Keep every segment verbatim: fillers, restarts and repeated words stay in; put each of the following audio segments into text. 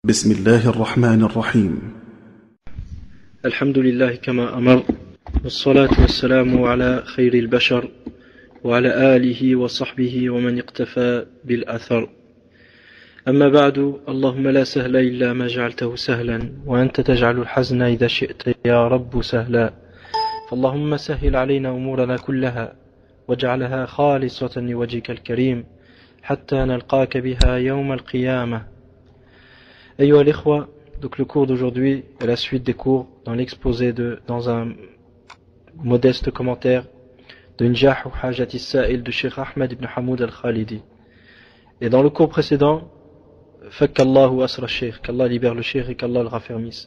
بسم الله الرحمن الرحيم الحمد لله كما أمر والصلاة والسلام على خير البشر وعلى آله وصحبه ومن اقتفى بالأثر أما بعد اللهم لا سهل إلا ما جعلته سهلا وأنت تجعل الحزن إذا شئت يا رب سهلا فاللهم سهل علينا أمورنا كلها واجعلها خالصة لوجهك الكريم حتى نلقاك بها يوم القيامة. Ayo al-Ikhwa, donc le cours d'aujourd'hui est la suite des cours dans l'exposé de, dans un modeste commentaire de Njah ou Hajat Sa'il de Cheikh Ahmed ibn Hamoud al-Khalidi. Et dans le cours précédent, Fakkallahu asra Cheikh, qu'Allah libère le Cheikh et qu'Allah le raffermisse.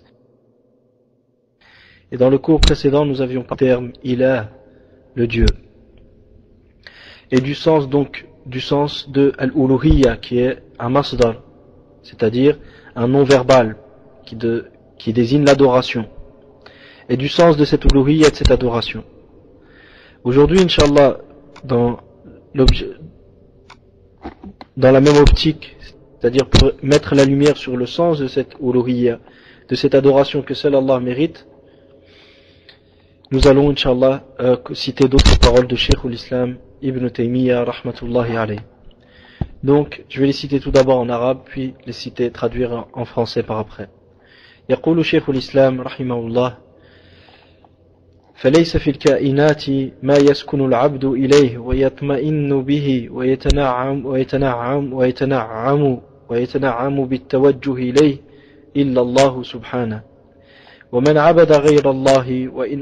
Et dans le cours précédent, nous avions parlé du terme Ilah, le Dieu. Et du sens donc, du sens de Al-Uluhiyya, qui est un masdar, c'est-à-dire un nom verbal qui, de, qui désigne l'adoration, et du sens de cette uluhiyya, de cette adoration. Aujourd'hui, Inch'Allah, dans, dans la même optique, c'est-à-dire pour mettre la lumière sur le sens de cette uluhiyya, de cette adoration que seul Allah mérite, nous allons, Inch'Allah, euh, citer d'autres paroles de Cheikh l'Islam Ibn Taymiyyah, rahmatullahi alayh. Donc, je vais les citer tout d'abord en arabe, puis les citer, traduire en français par après. يقول شيخ الإسلام رحمه الله: فليس في الكائنات ما يسكن العبد إليه ويطمئن به ويتنعم ويتنعم ويتنعم ويتنعم بالتوجه إليه إلا الله سبحانه. ومن عبد غير الله وإن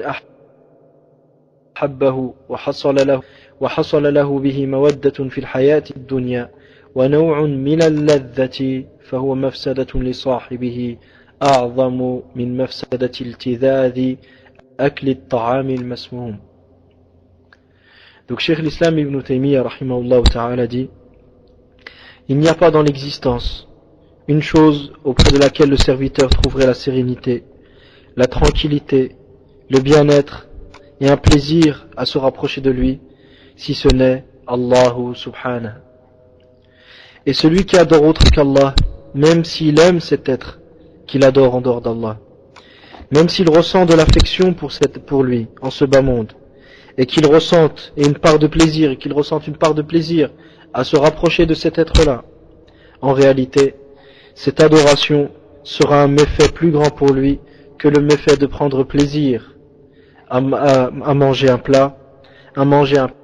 أحبه وحصل له وحصل له به مودة في الحياة الدنيا ونوع من اللذة فهو مفسدة لصاحبه أعظم من مفسدة التذاذ أكل الطعام المسموم. Donc Cheikh l'Islam Ibn Taymiyyah rahimahullah ta'ala dit: il n'y a pas dans l'existence une chose auprès de laquelle le serviteur trouverait la sérénité, la tranquillité, le bien-être et un plaisir à se rapprocher de lui, si ce n'est Allahu subhanahu. Et celui qui adore autre qu'Allah, même s'il aime cet être qu'il adore en dehors d'Allah, même s'il ressent de l'affection pour, cette, pour lui en ce bas monde, et qu'il ressente et une part de plaisir, et qu'il ressente une part de plaisir à se rapprocher de cet être-là, en réalité, cette adoration sera un méfait plus grand pour lui que le méfait de prendre plaisir à, à, à manger un plat, à manger un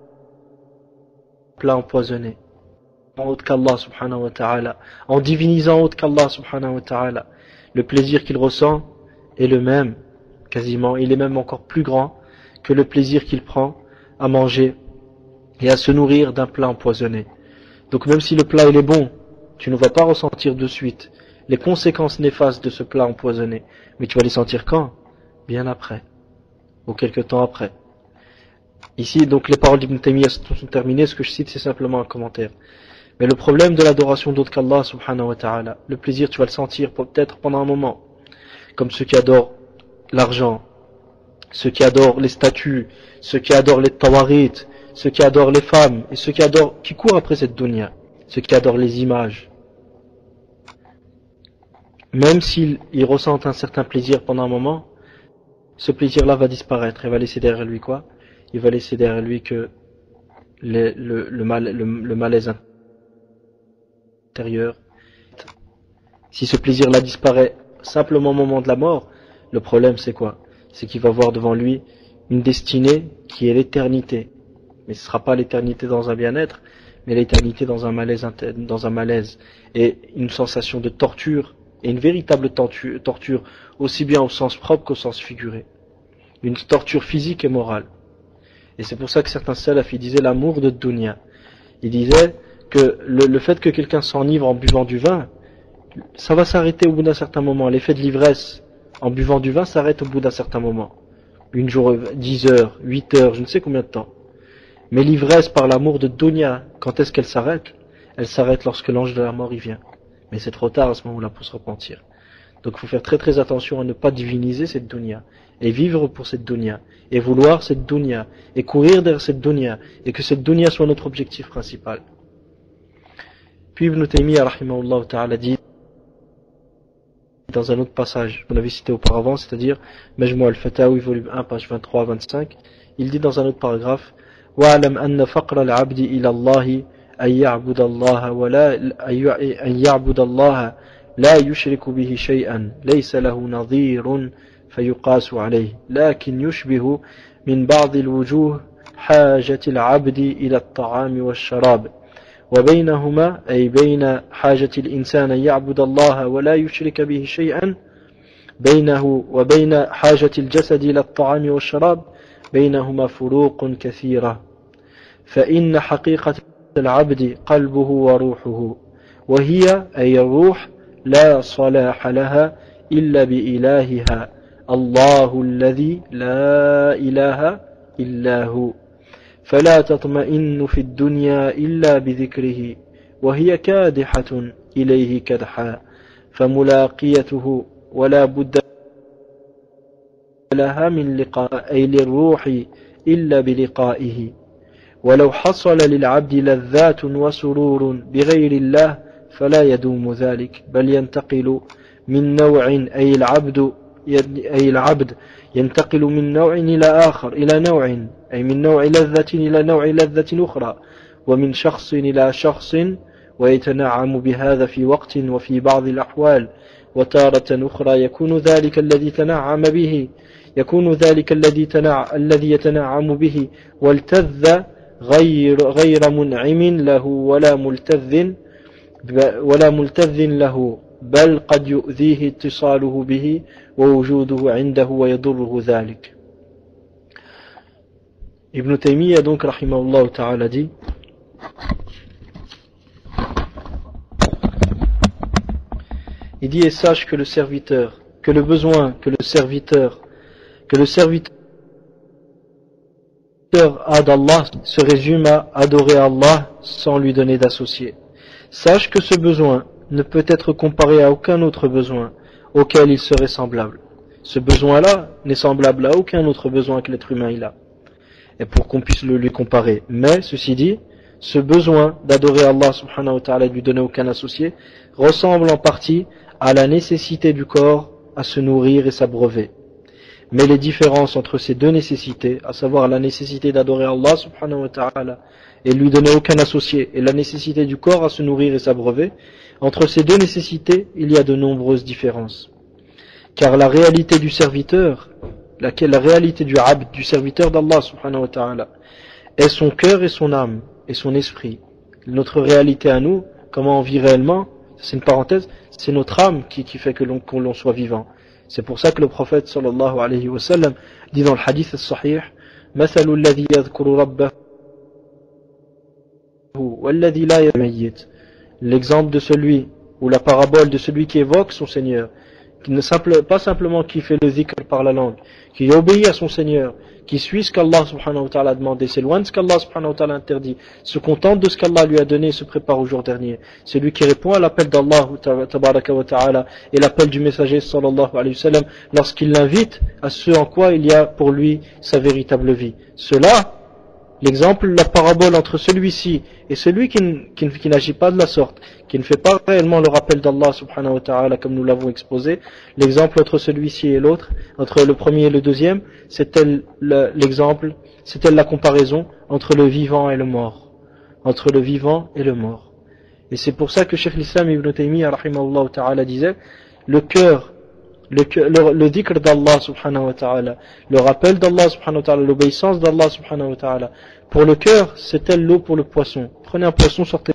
plat empoisonné, en autre qu'Allah subhanahu wa ta'ala, en divinisant autre qu'Allah subhanahu wa ta'ala. Le plaisir qu'il ressent est le même, quasiment, il est même encore plus grand que le plaisir qu'il prend à manger et à se nourrir d'un plat empoisonné. Donc même si le plat il est bon, tu ne vas pas ressentir de suite les conséquences néfastes de ce plat empoisonné, mais tu vas les sentir quand? Bien après, ou quelque temps après. Ici, donc, les paroles d'Ibn Taymiyyah sont terminées. Ce que je cite, c'est simplement un commentaire. Mais le problème de l'adoration d'autre qu'Allah, subhanahu wa ta'ala, le plaisir, tu vas le sentir peut-être pendant un moment. Comme ceux qui adorent l'argent, ceux qui adorent les statues, ceux qui adorent les tawarit, ceux qui adorent les femmes, et ceux qui adorent, qui courent après cette dunya, ceux qui adorent les images. Même s'ils ils ressentent un certain plaisir pendant un moment, ce plaisir-là va disparaître et va laisser derrière lui quoi? Il va laisser derrière lui que le, le, le, mal, le, le malaise intérieur. Si ce plaisir-là disparaît simplement au moment de la mort, le problème c'est quoi? C'est qu'il va voir devant lui une destinée qui est l'éternité. Mais ce ne sera pas l'éternité dans un bien-être, mais l'éternité dans un malaise, dans un malaise. Et une sensation de torture, et une véritable torture, aussi bien au sens propre qu'au sens figuré. Une torture physique et morale. Et c'est pour ça que certains salafs, ils disaient l'amour de dunya. Ils disaient que le, le fait que quelqu'un s'enivre en buvant du vin, ça va s'arrêter au bout d'un certain moment. L'effet de l'ivresse en buvant du vin s'arrête au bout d'un certain moment. Une jour, dix heures, huit heures, je ne sais combien de temps. Mais l'ivresse par l'amour de dunya, quand est-ce qu'elle s'arrête? Elle s'arrête lorsque l'ange de la mort y vient. Mais c'est trop tard à ce moment-là pour se repentir. Donc il faut faire très très attention à ne pas diviniser cette dunya, et vivre pour cette dunya, et vouloir cette dunya, et courir derrière cette dunya, et que cette dunya soit notre objectif principal. Puis Ibn Taymiyyah rahimahullah ta'ala dit: dans un autre passage qu'on avait cité auparavant, c'est-à-dire Majmou al-Fatawi, volume un, page vingt-trois à vingt-cinq, il dit dans un autre paragraphe وَاعْلَمْ أَنَّ فَقْرَ الْعَبْدِ إِلَى اللَّهِ أَنْ يَعْبُدَ اللَّهَ وَلَا أَنْ يَعْبُدَ اللَّهَ لا يشرك به شيئا ليس له نظير فيقاس عليه لكن يشبه من بعض الوجوه حاجة العبد إلى الطعام والشراب وبينهما أي بين حاجة الإنسان أن يعبد الله ولا يشرك به شيئا بينه وبين حاجة الجسد إلى الطعام والشراب بينهما فروق كثيرة فإن حقيقة العبد قلبه وروحه وهي أي الروح لا صلاح لها إلا بإلهها الله الذي لا إله إلا هو فلا تطمئن في الدنيا إلا بذكره وهي كادحة إليه كدحا فملاقيته ولا بد لها من لقاء أي للروح إلا بلقائه ولو حصل للعبد لذات وسرور بغير الله فلا يدوم ذلك بل ينتقل من نوع أي العبد أي العبد ينتقل من نوع إلى آخر إلى نوع أي من نوع لذة إلى نوع لذة أخرى ومن شخص إلى شخص ويتنعم بهذا في وقت وفي بعض الأحوال وتارة أخرى يكون ذلك الذي تنعم به يكون ذلك الذي تنع الذي يتنعم به والتذ غير غير منعم له ولا ملتذ ولا ملتذ له بل قد يؤذيه اتصاله به ووجوده عنده ويضره ذلك. Ibn Taymiyyah donc rahimahullah ta'ala dit il dit et sache que le serviteur que le besoin que le serviteur que le serviteur a d'Allah se résume à adorer Allah sans lui donner d'associé. Sache que ce besoin ne peut être comparé à aucun autre besoin auquel il serait semblable. Ce besoin-là n'est semblable à aucun autre besoin que l'être humain il a. Et pour qu'on puisse le lui comparer. Mais, ceci dit, ce besoin d'adorer Allah subhanahu wa ta'ala et de lui donner aucun associé ressemble en partie à la nécessité du corps à se nourrir et s'abreuver. Mais les différences entre ces deux nécessités, à savoir la nécessité d'adorer Allah subhanahu wa ta'ala et lui donner aucun associé, et la nécessité du corps à se nourrir et s'abreuver, entre ces deux nécessités, il y a de nombreuses différences. Car la réalité du serviteur, laquelle la réalité du abd, du serviteur d'Allah subhanahu wa ta'ala, est son cœur et son âme, et son esprit. Notre réalité à nous, comment on vit réellement, c'est une parenthèse, c'est notre âme qui, qui fait que l'on, que l'on soit vivant. C'est pour ça que le prophète sallallahu alayhi wa sallam dit dans le hadith al-sahih مثل الذي يذكر ربه والذي لا يميت. L'exemple de celui ou la parabole de celui qui évoque son Seigneur, qui ne simple, pas simplement qui fait le zikr par la langue, qui obéit à son Seigneur, qui suit ce qu'Allah subhanahu wa ta'ala a demandé, s'éloigne de ce qu'Allah subhanahu wa ta'ala interdit, se contente de ce qu'Allah lui a donné et se prépare au jour dernier. C'est lui qui répond à l'appel d'Allah tabaraka wa ta'ala et l'appel du messager sallallahu alayhi wa sallam lorsqu'il l'invite à ce en quoi il y a pour lui sa véritable vie. Cela, l'exemple, la parabole entre celui-ci et celui qui, qui, qui n'agit pas de la sorte, qui ne fait pas réellement le rappel d'Allah subhanahu wa ta'ala comme nous l'avons exposé, l'exemple entre celui-ci et l'autre, entre le premier et le deuxième, c'est tel l'exemple, c'est tel la comparaison entre le vivant et le mort. Entre le vivant et le mort. Et c'est pour ça que Cheikh l'Islam Ibn Taymiyyah rahimahullah ta'ala disait, le cœur, le, le, le dhikr d'Allah subhanahu wa ta'ala, le rappel d'Allah subhanahu wa ta'ala, l'obéissance d'Allah subhanahu wa ta'ala, pour le cœur, c'est tel l'eau pour le poisson. Prenez un poisson, sortez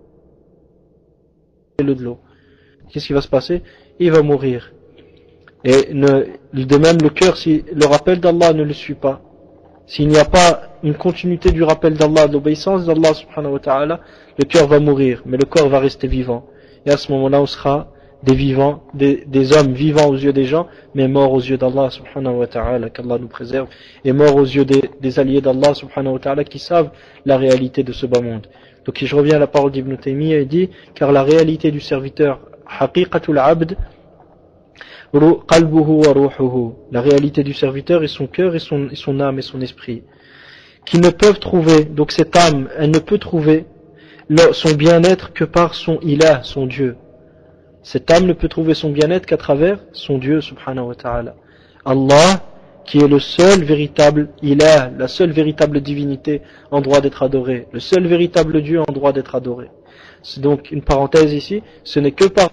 le de l'eau. Qu'est-ce qui va se passer? Il va mourir. Et ne, de même, le cœur, si le rappel d'Allah ne le suit pas, s'il n'y a pas une continuité du rappel d'Allah, de l'obéissance d'Allah subhanahu wa ta'ala, le cœur va mourir, mais le corps va rester vivant. Et à ce moment-là, on sera des vivants, des, des hommes vivants aux yeux des gens, mais morts aux yeux d'Allah subhanahu wa ta'ala, qu'Allah nous préserve, et morts aux yeux des, des alliés d'Allah subhanahu wa ta'ala qui savent la réalité de ce bas monde. Donc je reviens à la parole d'Ibn Taymiyyah et dit, car la réalité du serviteur, haqiqatul abd, qalbuhu wa ruhuhu, la réalité du serviteur est son cœur et son, et son âme et son esprit, qui ne peuvent trouver, donc cette âme, elle ne peut trouver le, son bien-être que par son ilah, son Dieu. Cette âme ne peut trouver son bien-être qu'à travers son Dieu subhanahu wa ta'ala. Allah, qui est le seul véritable ilah, la seule véritable divinité en droit d'être adorée, le seul véritable Dieu en droit d'être adoré. C'est donc une parenthèse ici, ce n'est que par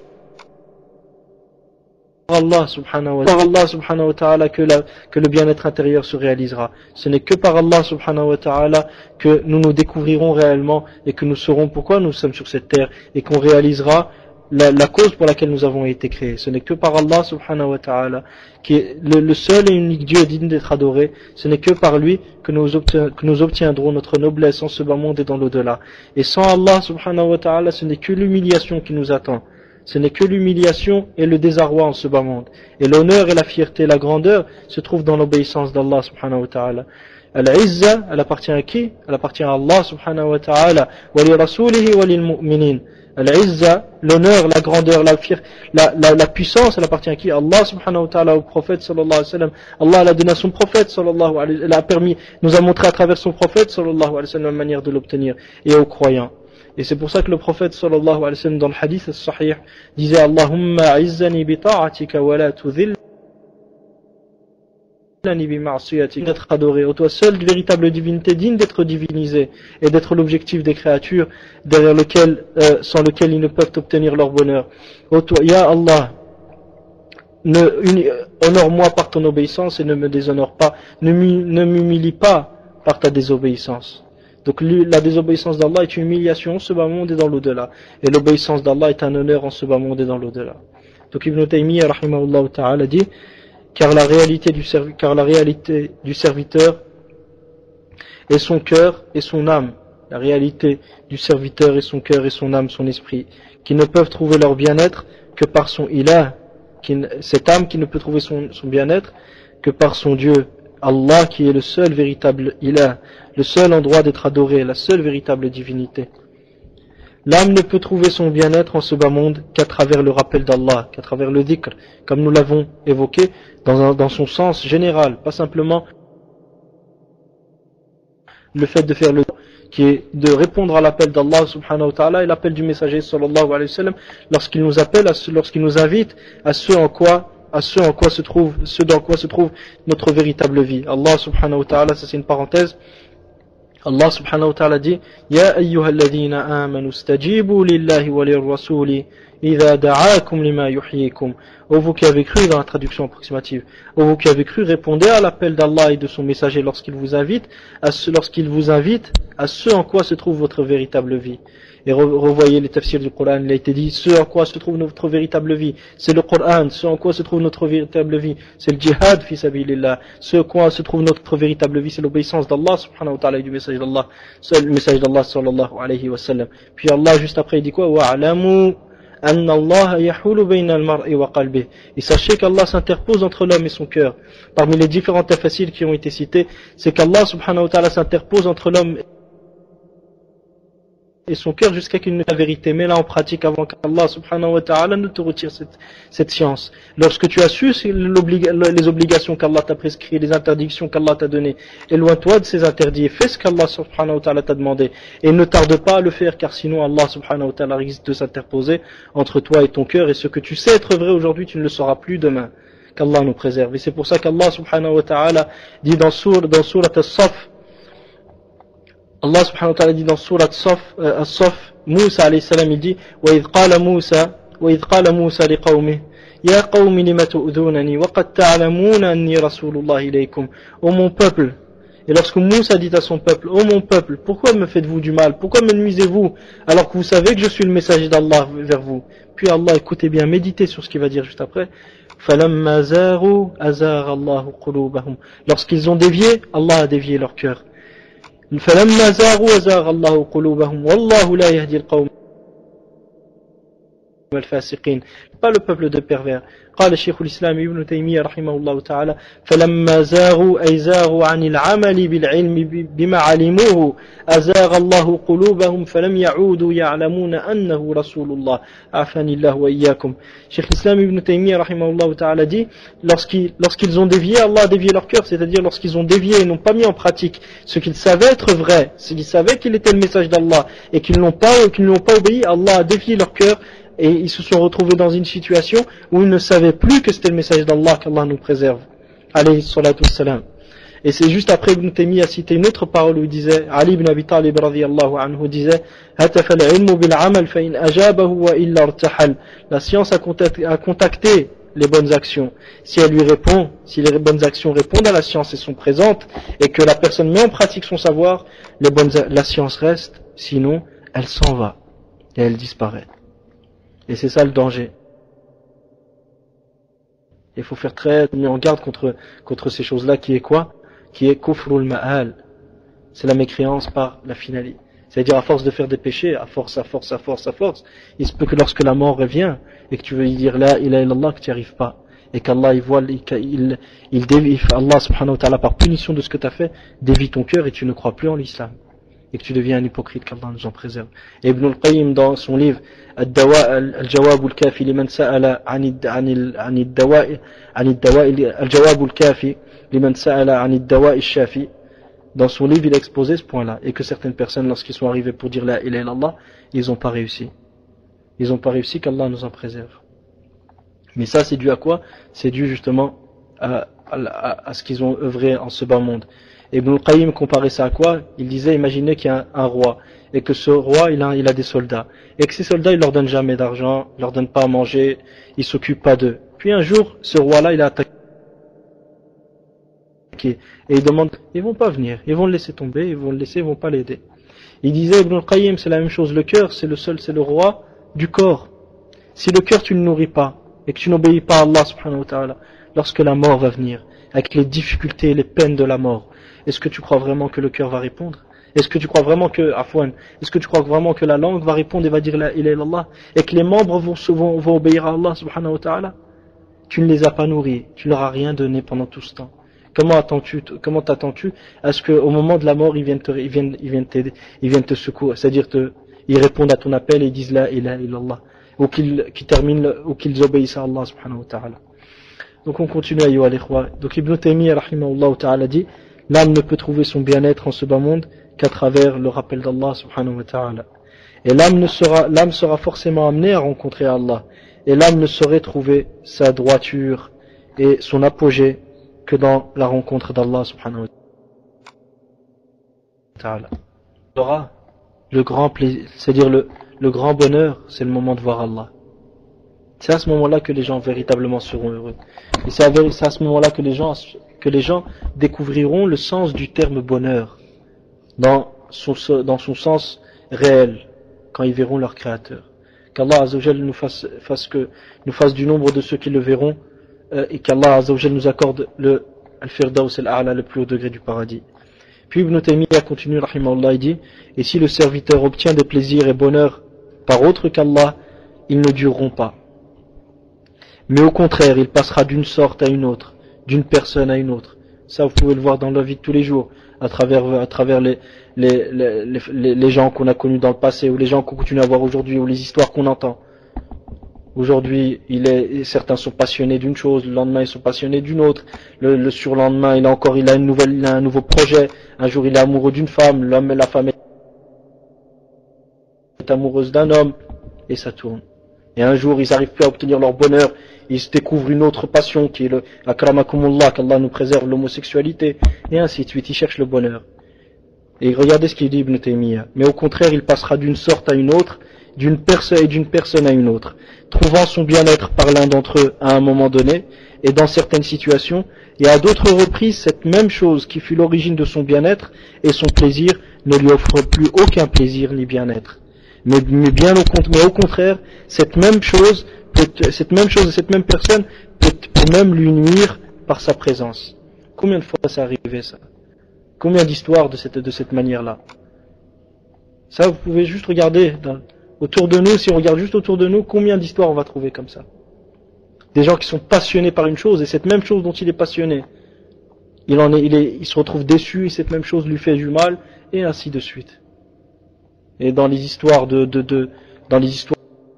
Allah subhanahu wa ta'ala, par Allah subhanahu wa ta'ala que, la, que le bien-être intérieur se réalisera. Ce n'est que par Allah subhanahu wa ta'ala que nous nous découvrirons réellement et que nous saurons pourquoi nous sommes sur cette terre et qu'on réalisera la, la cause pour laquelle nous avons été créés. Ce n'est que par Allah subhanahu wa ta'ala, qui est le, le seul et unique Dieu digne d'être adoré. Ce n'est que par lui que nous, obtien, que nous obtiendrons notre noblesse en ce bas monde et dans l'au-delà. Et sans Allah subhanahu wa ta'ala, ce n'est que l'humiliation qui nous attend. Ce n'est que l'humiliation et le désarroi en ce bas monde. Et l'honneur et la fierté, la grandeur se trouvent dans l'obéissance d'Allah subhanahu wa ta'ala. Al-Izza, elle appartient à qui? Elle appartient à Allah subhanahu wa ta'ala. Wa li rasulihi wa lil mu'minin. Al-Izza, l'honneur, la grandeur, la, la, la, la puissance, elle appartient à qui? Allah subhanahu wa ta'ala, au prophète sallallahu alayhi wa sallam. Allah l'a donné à son prophète sallallahu alayhi wa sallam. Elle a permis, nous a montré à travers son prophète sallallahu alayhi wa sallam la manière de l'obtenir. Et aux croyants. Et c'est pour ça que le prophète sallallahu alayhi wa sallam dans le hadith al-sahih disait Allahumma izzani bi ta'atika wa la tudhillani bi ma'siyatika, d'être adoré, ô toi seul véritable divinité digne d'être divinisé et d'être l'objectif des créatures derrière lequel, euh, sans lequel ils ne peuvent obtenir leur bonheur. Ô toi, ya Allah, ne, honore-moi par ton obéissance et ne me déshonore pas, ne m'humilie pas par ta désobéissance. Donc la désobéissance d'Allah est une humiliation en ce bas monde et dans l'au-delà. Et l'obéissance d'Allah est un honneur en ce bas monde et dans l'au-delà. Donc Ibn Taymiyyah rahimahullah ta'ala dit car la réalité du servi- car la réalité du serviteur est son cœur et son âme. La réalité du serviteur est son cœur et son âme, son esprit, qui ne peuvent trouver leur bien-être que par son ilah, qui, cette âme qui ne peut trouver son, son bien-être que par son Dieu. Allah qui est le seul véritable ilah, le seul endroit d'être adoré, la seule véritable divinité. L'âme ne peut trouver son bien-être en ce bas monde qu'à travers le rappel d'Allah, qu'à travers le dhikr, comme nous l'avons évoqué dans, un, dans son sens général, pas simplement le fait de faire le qui est de répondre à l'appel d'Allah subhanahu wa ta'ala et l'appel du messager sallallahu alayhi wa sallam lorsqu'il nous appelle, lorsqu'il nous invite à ce en quoi à ce en quoi se trouve, ce dans quoi se trouve notre véritable vie. Allah subhanahu wa ta'ala, ça c'est une parenthèse. Allah subhanahu wa ta'ala dit Ya ayyuhalladhina amanu stajibu lillahi wa lirrasuli idha da'akum lima yuhyikum. Ô vous qui avez cru, dans la traduction approximative, ô vous qui avez cru, répondez à l'appel d'Allah et de son messager lorsqu'il vous invite à ce, lorsqu'il vous invite à ce en quoi se trouve votre véritable vie. Et revoyez les tafsirs du Coran, il a été dit ce en quoi se trouve notre véritable vie, c'est le Coran. Ce en quoi se trouve notre véritable vie, c'est le djihad fi sabilillah. Ce en quoi se trouve notre véritable vie, c'est l'obéissance d'Allah subhanahu wa ta'ala et du message d'Allah, le message d'Allah sallallahu alayhi wa sallam. Puis Allah juste après il dit quoi? Wa'alamu anna Allah yahulu bayna al-mar'i wa qalbihi. Et sachez qu'Allah s'interpose entre l'homme et son cœur. Parmi les différents tafassirs qui ont été cités, c'est qu'Allah subhanahu wa ta'ala s'interpose entre l'homme et son cœur jusqu'à qu'il ne la vérité. Mais là en pratique avant qu'Allah subhanahu wa ta'ala ne te retire cette, cette science. Lorsque tu as su les obligations qu'Allah t'a prescrites, les interdictions qu'Allah t'a données, éloigne-toi de ces interdits et fais ce qu'Allah subhanahu wa ta'ala t'a demandé. Et ne tarde pas à le faire car sinon Allah subhanahu wa ta'ala risque de s'interposer entre toi et ton cœur et ce que tu sais être vrai aujourd'hui tu ne le sauras plus demain. Qu'Allah nous préserve. Et c'est pour ça qu'Allah subhanahu wa ta'ala dit dans Sourate dans Sourate As-Saff, Allah subhanahu wa ta'ala dit dans Sourate As-Saff, Moussa alayhi salam il dit وَإِذْ قَالَ مُوسَى وَإِذْ قَالَ مُوسَى لِقَوْمِهِ يَا قَوْمِ لِمَ تُؤْذُونَنِي وَقَدْ تَعْلَمُونَ أَنِّي رَسُولُ اللَّهِ إِلَيْكُمْ. Ô mon peuple, et lorsque Moussa dit à son peuple, ô mon peuple, pourquoi me faites-vous du mal, pourquoi me nuisez-vous alors que vous savez que je suis le messager d'Allah vers vous. Puis Allah, écoutez bien, méditez sur ce qu'il va dire juste après. فَلَمَّا زَاغُوا أَزَاغَ اللَّهُ قُلُوبَهُمْ. Lorsqu'ils ont dévié, Allah a dévié leur cœur. فلما زاغوا وزاغ الله قلوبهم والله لا يهدي القوم الفاسقين. Pas le peuple de pervers. قال شيخ الإسلام ابن تيمية رحمه الله تعالى فلما زاغوا أي زاغوا عن العمل بالعلم بما علموه أزاغ الله قلوبهم فلم يعودوا يعلمون أنه رسول الله عافاني الله وإياكم. Cheikh l'Islam ibn Taymiyyah rahimahullah ta'ala dit lorsqu'ils, lorsqu'ils ont dévié, Allah a dévié leur cœur, c'est-à-dire lorsqu'ils ont dévié et n'ont pas mis en pratique ce qu'ils savaient être vrai, ce qu'ils savaient qu'il était le message d'Allah et qu'ils n'ont pas, qu'ils n'ont pas obéi, Allah a dévié leur cœur et ils se sont retrouvés dans une situation où ils ne savaient plus que c'était le message d'Allah, qu'Allah nous préserve. Alayhi salatu wassalam. Et c'est juste après Ibn Taymiyyah a cité une autre parole où il disait, Ali ibn Abi Talib radiyallahu anhu disait, Hatafa al-ilmu bil-amal fa in ajabahu wa illa irtahal. La science a contacté, a contacté les bonnes actions. Si elle lui répond, si les bonnes actions répondent à la science et sont présentes, et que la personne met en pratique son savoir, les bonnes, la science reste, sinon, elle s'en va. Et elle disparaît. Et c'est ça le danger. Il faut faire très mis en garde contre, contre ces choses-là qui est quoi? Qui est kufrul ma'al. C'est la mécréance par la finalité. C'est-à-dire à force de faire des péchés, à force, à force, à force, à force, il se peut que lorsque la mort revient, et que tu veux y dire la ilaha illallah, que tu n'y arrives pas. Et qu'Allah, il voit, il, il, il dévie, Allah subhanahu wa ta'ala, par punition de ce que tu as fait, dévie ton cœur et tu ne crois plus en l'islam. Et que tu deviens un hypocrite, qu'Allah nous en préserve. Et Ibn al-Qayyim, dans son livre, Al-Jawab al-Kafi liman sa'ala anid dawa'i, anid dawa'i, Al-Jawab al-Kafi liman sa'ala anid dawa'i shafi. Dans son livre, il a exposé ce point-là, et que certaines personnes, lorsqu'ils sont arrivés pour dire la ilaha illallah, ils n'ont pas réussi. Ils n'ont pas réussi, qu'Allah nous en préserve. Mais ça, c'est dû à quoi? C'est dû justement à, à, à ce qu'ils ont œuvré en ce bas monde. Et Ibn al-Qayyim comparait ça à quoi? Il disait, imaginez qu'il y a un, un roi, et que ce roi, il a, il a des soldats, et que ces soldats, ils leur donnent jamais d'argent, ils leur donnent pas à manger, ils s'occupent pas d'eux. Puis un jour, ce roi-là, il a attaqué. Et il demande, ils vont pas venir, ils vont le laisser tomber, ils vont le laisser, ils vont pas l'aider. Il disait, Ibn al-Qayyim, c'est la même chose, le cœur, c'est le seul, c'est le roi du corps. Si le cœur, tu ne le nourris pas, et que tu n'obéis pas à Allah subhanahu wa ta'ala, lorsque la mort va venir, avec les difficultés et les peines de la mort, est-ce que tu crois vraiment que le cœur va répondre? Est-ce que tu crois vraiment que, Afwan, est-ce que tu crois vraiment que la langue va répondre et va dire la ilaha illallah, et que les membres vont, vont, vont obéir à Allah subhanahu wa ta'ala? Tu ne les as pas nourris, tu leur as rien donné pendant tout ce temps. Comment attends-tu, comment t'attends-tu à ce qu'au moment de la mort, ils viennent te, ils viennent, ils viennent t'aider, ils viennent te secourir, c'est-à-dire te, ils répondent à ton appel et ils disent la ilaha illallah, ou qu'ils, qu'ils terminent, ou qu'ils obéissent à Allah subhanahu wa ta'ala. Donc on continue à ayyuha al-ikhwa. Donc Ibn Taymiyyah rahimahullah ta'ala dit, l'âme ne peut trouver son bien-être en ce bas monde qu'à travers le rappel d'Allah subhanahu wa ta'ala. Et l'âme ne sera, l'âme sera forcément amenée à rencontrer Allah. Et l'âme ne saurait trouver sa droiture et son apogée que dans la rencontre d'Allah subhanahu wa ta'ala. Aura le grand plaisir, c'est-à-dire le, le grand bonheur, c'est le moment de voir Allah. C'est à ce moment-là que les gens véritablement seront heureux. Et c'est à, c'est à ce moment-là que les gens, que les gens découvriront le sens du terme bonheur dans son, dans son sens réel, quand ils verront leur Créateur. Qu'Allah Azza wa Jal nous fasse, fasse que, nous fasse du nombre de ceux qui le verront, euh, et qu'Allah Azza wa Jal nous accorde le Al-Firdaus al-A'la, le plus haut degré du paradis. Puis Ibn Taymiyyah continue, rahimahullah, il dit, et si le serviteur obtient des plaisirs et bonheurs par autre qu'Allah, ils ne dureront pas. Mais au contraire, il passera d'une sorte à une autre, d'une personne à une autre. Ça, vous pouvez le voir dans la vie de tous les jours, à travers, à travers les, les, les, les, les gens qu'on a connus dans le passé, ou les gens qu'on continue à voir aujourd'hui, ou les histoires qu'on entend. Aujourd'hui, il est, certains sont passionnés d'une chose, le lendemain ils sont passionnés d'une autre, le, le surlendemain il a encore, il a une nouvelle, il a un nouveau projet. Un jour il est amoureux d'une femme, l'homme et la femme est amoureuse d'un homme, et ça tourne. Et un jour ils n'arrivent plus à obtenir leur bonheur, ils se découvrent une autre passion qui est le akramakumullah, qu'Allah nous préserve, l'homosexualité, et ainsi de suite, ils cherchent le bonheur. Et regardez ce qu'il dit Ibn Taymiyyah. Mais au contraire, il passera d'une sorte à une autre, d'une personne et d'une personne à une autre, trouvant son bien-être par l'un d'entre eux à un moment donné, et dans certaines situations, et à d'autres reprises, cette même chose qui fut l'origine de son bien-être et son plaisir ne lui offre plus aucun plaisir ni bien-être. Mais, mais bien au, mais au contraire, cette même chose, peut, cette même chose et cette même personne peut, peut même lui nuire par sa présence. Combien de fois ça arrivé ça? Combien d'histoires de cette, de cette manière-là? Ça, vous pouvez juste regarder dans, autour de nous, si on regarde juste autour de nous, combien d'histoires on va trouver comme ça? Des gens qui sont passionnés par une chose, et cette même chose dont il est passionné, il, en est, il, est, il se retrouve déçu, et cette même chose lui fait du mal, et ainsi de suite. Et dans les histoires de, de, de dans les histoires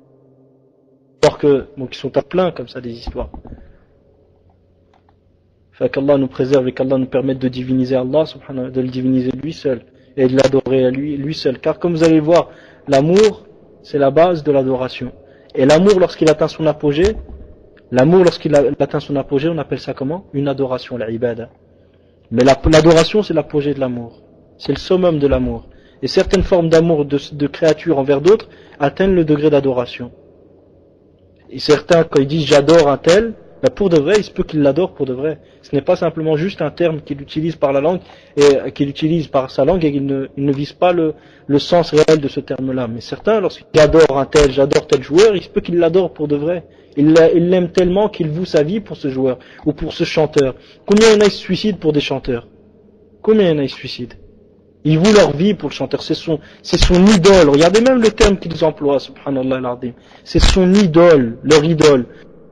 que, bon, qui sont à plein comme ça, des histoires. Fait qu'Allah nous préserve et qu'Allah nous permette de diviniser Allah, subhanahu, de le diviniser lui seul, et de l'adorer à lui, lui seul. Car comme vous allez voir, l'amour, c'est la base de l'adoration. Et l'amour, lorsqu'il atteint son apogée, l'amour, lorsqu'il atteint son apogée, on appelle ça comment? Une adoration, la ibada. Mais l'adoration, c'est l'apogée de l'amour. C'est le summum de l'amour. Et certaines formes d'amour de, de créatures envers d'autres atteignent le degré d'adoration. Et certains, quand ils disent j'adore un tel, ben pour de vrai, il se peut qu'il l'adore pour de vrai. Ce n'est pas simplement juste un terme qu'il utilise par la langue, et qu'il utilise par sa langue, et qu'il ne, il ne vise pas le, le sens réel de ce terme-là. Mais certains, lorsqu'ils adorent un tel, j'adore tel joueur, il se peut qu'il l'adore pour de vrai. Il l'aime tellement qu'il voue sa vie pour ce joueur, ou pour ce chanteur. Combien il y en a qui se suicident pour des chanteurs? Combien il y en a qui se suicident? Ils vouent leur vie pour le chanteur, c'est son, c'est son idole. Regardez même le terme qu'ils emploient, subhanallah al-azim. C'est son idole, leur idole.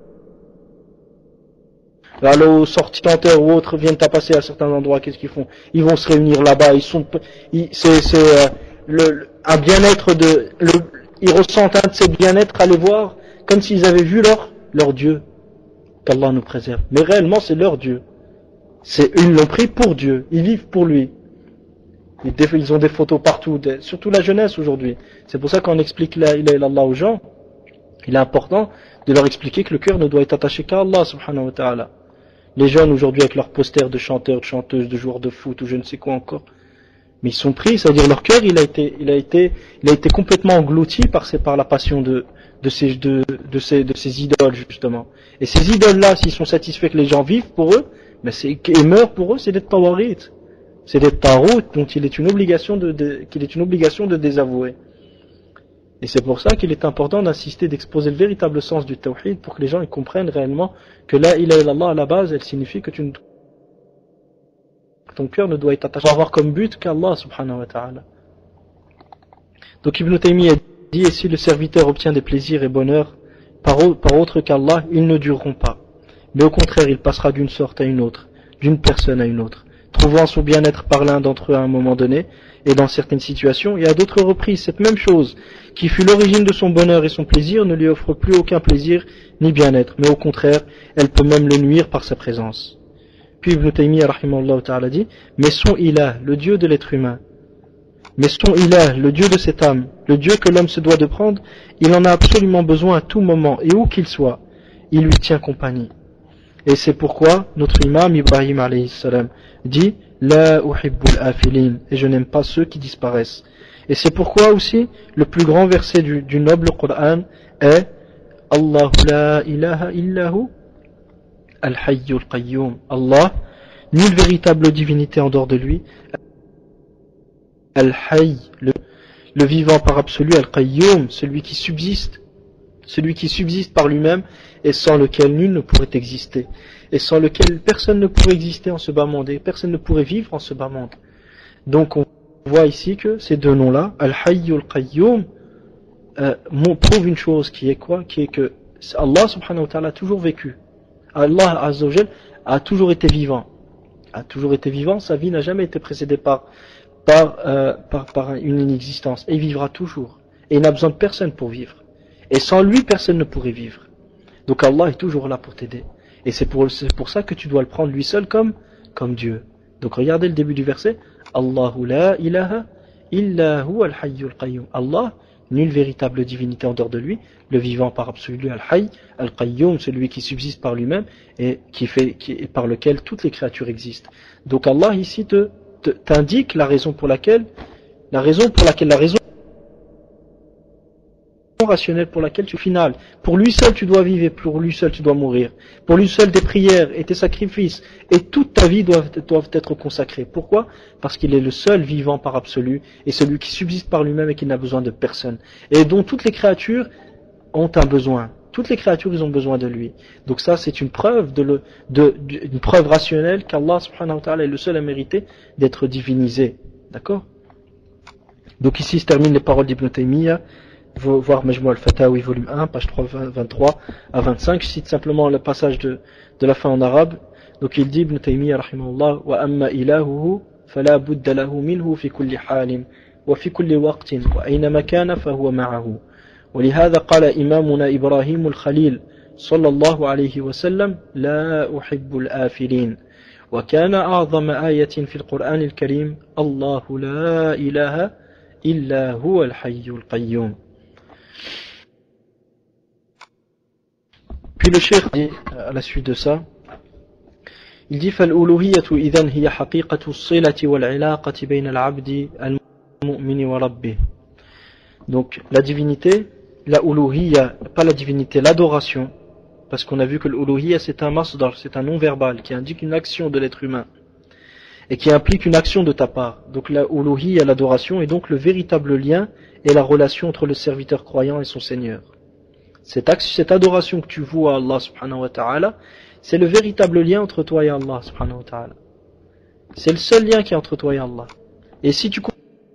Alors, aux sorties chanteurs ou autres viennent à passer à certains endroits, qu'est-ce qu'ils font? Ils vont se réunir là-bas, ils sont, ils, c'est, c'est, euh, le, un bien-être de, le, ils ressentent un de ces bien-être à les voir, comme s'ils avaient vu leur, leur Dieu. Qu'Allah nous préserve. Mais réellement, c'est leur Dieu. C'est, ils l'ont pris pour Dieu. Ils vivent pour lui. Ils ont des photos partout, surtout la jeunesse aujourd'hui. C'est pour ça qu'on explique la ilaha illallah aux gens. Il est important de leur expliquer que le cœur ne doit être attaché qu'à Allah subhanahu wa ta'ala. Les jeunes aujourd'hui avec leurs posters de chanteurs, de chanteuses, de joueurs de foot ou je ne sais quoi encore. Mais ils sont pris, c'est-à-dire leur cœur il a été, il a été, il a été complètement englouti par, ces, par la passion de, de, ces, de, de, ces, de ces idoles justement. Et ces idoles-là, s'ils sont satisfaits que les gens vivent pour eux, mais c'est, et meurent pour eux, c'est des tawarit. C'est des tarout dont il est une obligation de, de, qu'il est une obligation de désavouer. Et c'est pour ça qu'il est important d'insister, d'exposer le véritable sens du tawhid pour que les gens ils comprennent réellement que la ilaha illallah à la base, elle signifie que tu ne, ton cœur ne doit être attaché à avoir comme but qu'Allah subhanahu wa ta'ala. Donc Ibn Taymiyyah dit, et si le serviteur obtient des plaisirs et bonheurs par, par autre qu'Allah, ils ne dureront pas. Mais au contraire, il passera d'une sorte à une autre, d'une personne à une autre, trouvant son bien-être par l'un d'entre eux à un moment donné, et dans certaines situations, et à d'autres reprises, cette même chose, qui fut l'origine de son bonheur et son plaisir, ne lui offre plus aucun plaisir ni bien-être, mais au contraire, elle peut même le nuire par sa présence. Puis Ibn Taymiyyah rahimahullah ta'ala dit, mais son ilah, le Dieu de l'être humain, mais son ilah, le Dieu de cette âme, le Dieu que l'homme se doit de prendre, il en a absolument besoin à tout moment, et où qu'il soit, il lui tient compagnie. Et c'est pourquoi notre imam Ibrahim alayhi salam dit La uhibbul afilin, et je n'aime pas ceux qui disparaissent. Et c'est pourquoi aussi le plus grand verset du, du noble Coran est Allahu la ilaha illahu al-hayyul qayyum. Allah, nulle véritable divinité en dehors de lui, al-hayy, le, le vivant par absolu, al-qayyum, celui qui subsiste, celui qui subsiste par lui-même et sans lequel nul ne pourrait exister, et sans lequel personne ne pourrait exister en ce bas monde, et personne ne pourrait vivre en ce bas monde. Donc on voit ici que ces deux noms-là, Al-Hayyul Qayyum, euh, prouvent une chose qui est quoi? Qui est que Allah subhanahu wa ta'ala a toujours vécu. Allah azza wa jal a toujours été vivant. A toujours été vivant, sa vie n'a jamais été précédée par, par, euh, par, par une inexistence. Et il vivra toujours. Et il n'a besoin de personne pour vivre. Et sans lui, personne ne pourrait vivre. Donc Allah est toujours là pour t'aider. Et c'est pour, c'est pour ça que tu dois le prendre lui seul comme, comme Dieu. Donc regardez le début du verset. Allahu la ilaha illa huwa al-hayyul qayyum. Allah, nulle véritable divinité en dehors de lui, le vivant par absolu, al-hayy, al-qayyum, celui qui subsiste par lui-même et qui fait, qui, et par lequel toutes les créatures existent. Donc Allah ici te, te, t'indique la raison pour laquelle, la raison pour laquelle, la raison rationnelle pour laquelle tu finales. Pour lui seul tu dois vivre et pour lui seul tu dois mourir. Pour lui seul tes prières et tes sacrifices et toute ta vie doivent, doivent être consacrées. Pourquoi? Parce qu'il est le seul vivant par absolu et celui qui subsiste par lui-même et qui n'a besoin de personne. Et dont toutes les créatures ont un besoin. Toutes les créatures ils ont besoin de lui. Donc ça c'est une preuve de le, de, de, une preuve rationnelle qu'Allah subhanahu wa ta'ala est le seul à mériter d'être divinisé. D'accord? Donc ici se terminent les paroles d'Ibn Taymiyyah. Voir Majmou al-Fatawi volume un, page trois cent vingt-trois à vingt-cinq. Je cite simplement le passage de, de la fin en arabe. Donc il dit Ibn Taymiyyah rahimahullah wa amma ilahuhu fala budda lahu minhu fi kulli halin wa fi kulli waqtin wa aynama kana fahuwa ma'ahu. ولهذا قال إمامنا إبراهيم الخليل صلى الله عليه وسلم لا أحب الآفلين وكان أعظم آية في القرآن الكريم الله لا إله إلا هو الحي القيوم. Puis le cheikh dit, à la suite de ça, il dit فالألوهية إذن هي حقيقة الصلة والعلاقة بين العبد المؤمن وربه. Donc la divinité, la uluhiyya, pas la divinité, l'adoration, parce qu'on a vu que l'uluhiyya c'est un masdar, c'est un nom verbal qui indique une action de l'être humain et qui implique une action de ta part. Donc la uluhiyya, l'adoration, est donc le véritable lien et la relation entre le serviteur croyant et son Seigneur. Cette, action, cette adoration que tu voues à Allah subhanahu wa ta'ala, c'est le véritable lien entre toi et Allah subhanahu wa ta'ala. C'est le seul lien qui est entre toi et Allah. Et si tu coupes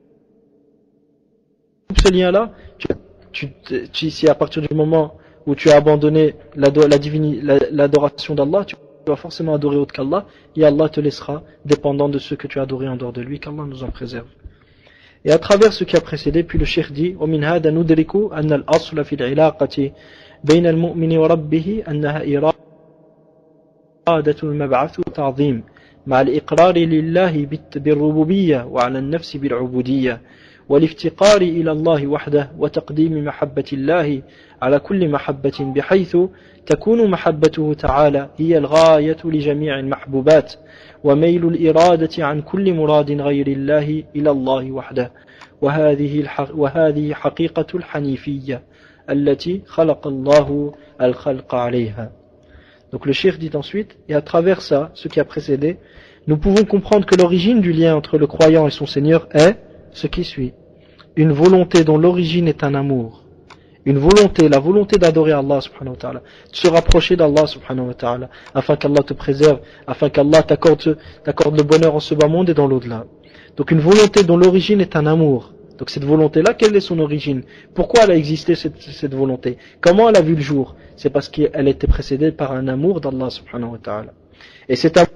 ce lien-là, tu, tu, tu, si à partir du moment où tu as abandonné l'adoration d'Allah, tu vas forcément adorer autre qu'Allah, et Allah te laissera dépendant de ceux que tu as adorés en dehors de lui, qu'Allah nous en préserve. Et à travers ce qui a précédé, puis le cheikh dit وَمِنْ هَذَا نُدْرِكُ أَنَّ الْأَصْلَ فِي الْعِلَاقَةِ بَيْنَ الْمُؤْمِنِ وَرَبِّهِ أَنَّهَا إِرَادَةُ الْمَبْعَثُ تَعْظِيمٌ مع الإقرار لله بالربوبية وعلى النفس بالعبودية والافتقار إلى الله وحده وتقديم محبة الله على كل محبة بحيث تكون محبته تعالى هي الغاية لجميع المحبوبات وميل الإرادة عن كل مراد غير الله إلى الله وحده وهذه, وهذه حقيقة الحنيفية التي خلق الله الخلق عليها. Donc le cheikh dit ensuite, et à travers ça, ce qui a précédé, nous pouvons comprendre que l'origine du lien entre le croyant et son Seigneur est ce qui suit. Une volonté dont l'origine est un amour. Une volonté, la volonté d'adorer Allah subhanahu wa ta'ala, de se rapprocher d'Allah subhanahu wa ta'ala, afin qu'Allah te préserve, afin qu'Allah t'accorde, t'accorde le bonheur en ce bas monde et dans l'au-delà. Donc une volonté dont l'origine est un amour. Donc cette volonté-là, quelle est son origine? Pourquoi elle a existé cette, cette volonté? Comment elle a vu le jour? C'est parce qu'elle était précédée par un amour d'Allah subhanahu wa ta'ala. Et cet amour,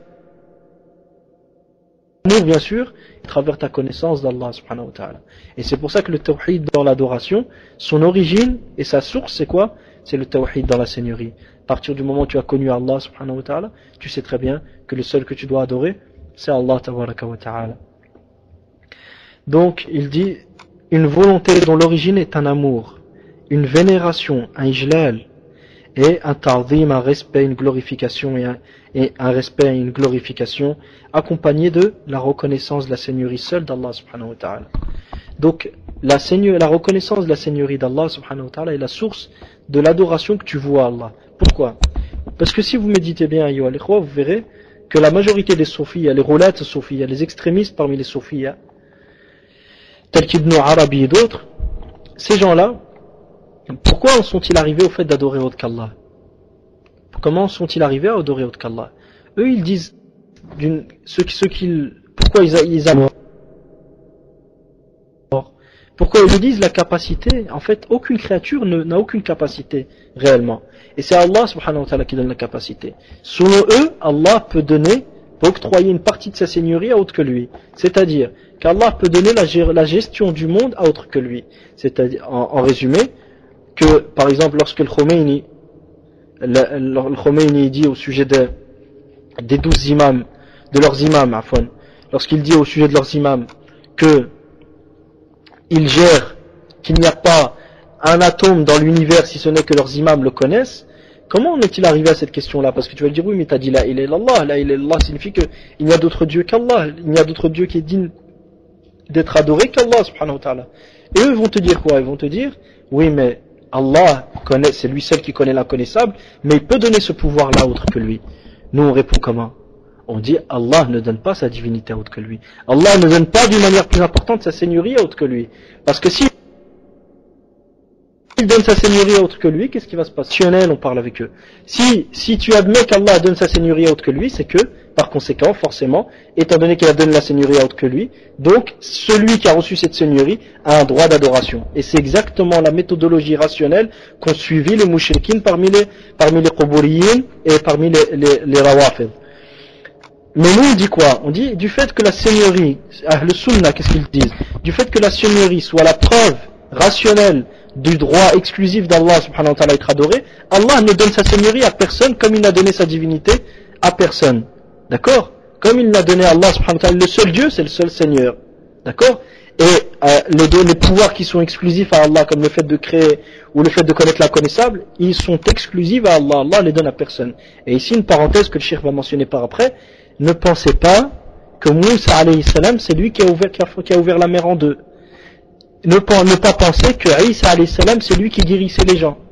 bien sûr, à travers ta connaissance d'Allah subhanahu wa ta'ala. Et c'est pour ça que le tawhid dans l'adoration, son origine et sa source, c'est quoi? C'est le tawhid dans la seigneurie. À partir du moment où tu as connu Allah subhanahu wa ta'ala, tu sais très bien que le seul que tu dois adorer, c'est Allah tabaraka wa ta'ala. Donc, il dit, une volonté dont l'origine est un amour, une vénération, un ijlal, et un ta'zim, un respect, une glorification, et un, et un respect et une glorification, accompagné de la reconnaissance de la seigneurie seule d'Allah subhanahu wa ta'ala. Donc, la, seigneur, la reconnaissance de la seigneurie d'Allah subhanahu wa ta'ala est la source de l'adoration que tu vois à Allah. Pourquoi? Parce que si vous méditez bien, ayyuha al-ikhwa, vous verrez que la majorité des soufis, les roulates soufis, les extrémistes parmi les soufis, tels qu'Ibn Arabi et d'autres, ces gens-là, pourquoi en sont-ils arrivés au fait d'adorer autre qu'Allah? Comment sont-ils arrivés à adorer autre qu'Allah? Eux, ils disent, ceux, ceux qu'ils, pourquoi ils, ils adorent? Pourquoi ils disent la capacité? En fait, aucune créature n'a aucune capacité réellement. Et c'est Allah subhanahu wa ta'ala qui donne la capacité. Selon eux, Allah peut donner, peut octroyer une partie de sa seigneurie à autre que lui. C'est-à-dire qu'Allah peut donner la, la gestion du monde à autre que lui. C'est-à-dire, en, en résumé, que par exemple lorsque le Khomeini, le, le Khomeini dit au sujet de, des douze imams, de leurs imams, afwan, lorsqu'il dit au sujet de leurs imams que ils gèrent, qu'il n'y a pas un atome dans l'univers si ce n'est que leurs imams le connaissent, comment en est-il arrivé à cette question-là? Parce que tu vas dire oui mais tu as dit la ilaha illallah, la ilaha illallah signifie qu'il n'y a d'autre Dieu qu'Allah, il n'y a d'autre Dieu qui est digne d'être adoré qu'Allah subhanahu wa ta'ala. Et eux vont te dire quoi? Ils vont te dire oui mais Allah connaît, c'est lui seul qui connaît l'inconnaissable, mais il peut donner ce pouvoir-là autre que lui. Nous on répond comment? On dit Allah ne donne pas sa divinité à autre que lui. Allah ne donne pas d'une manière plus importante sa seigneurie à autre que lui. Parce que si il donne sa seigneurie à autre que lui, qu'est-ce qui va se passer? On parle avec eux. Si, si tu admets qu'Allah donne sa seigneurie à autre que lui, c'est que, par conséquent, forcément, étant donné qu'il a donné la seigneurie à autre que lui, donc celui qui a reçu cette seigneurie a un droit d'adoration. Et c'est exactement la méthodologie rationnelle qu'ont suivi les mouchriquines parmi les, parmi les quburiyin et parmi les, les, les rawafid. Mais nous on dit quoi? On dit du fait que la seigneurie, le sunna, qu'est-ce qu'ils disent? Du fait que la seigneurie soit la preuve rationnelle du droit exclusif d'Allah subhanahu wa ta'ala à être adoré, Allah ne donne sa seigneurie à personne comme il n'a donné sa divinité à personne. D'accord? Comme il n'a donné à Allah subhanahu wa ta'ala, le seul Dieu, c'est le seul Seigneur. D'accord? Et euh, les, les pouvoirs qui sont exclusifs à Allah, comme le fait de créer ou le fait de connaître l'inconnaissable, ils sont exclusifs à Allah. Allah les donne à personne. Et ici une parenthèse que le cheikh va mentionner par après. Ne pensez pas que Moussa alayhi salam, c'est lui qui a ouvert, qui a, qui a ouvert la mer en deux. Ne, ne pas penser que Isa alayhi salam, c'est lui qui guérissait les gens.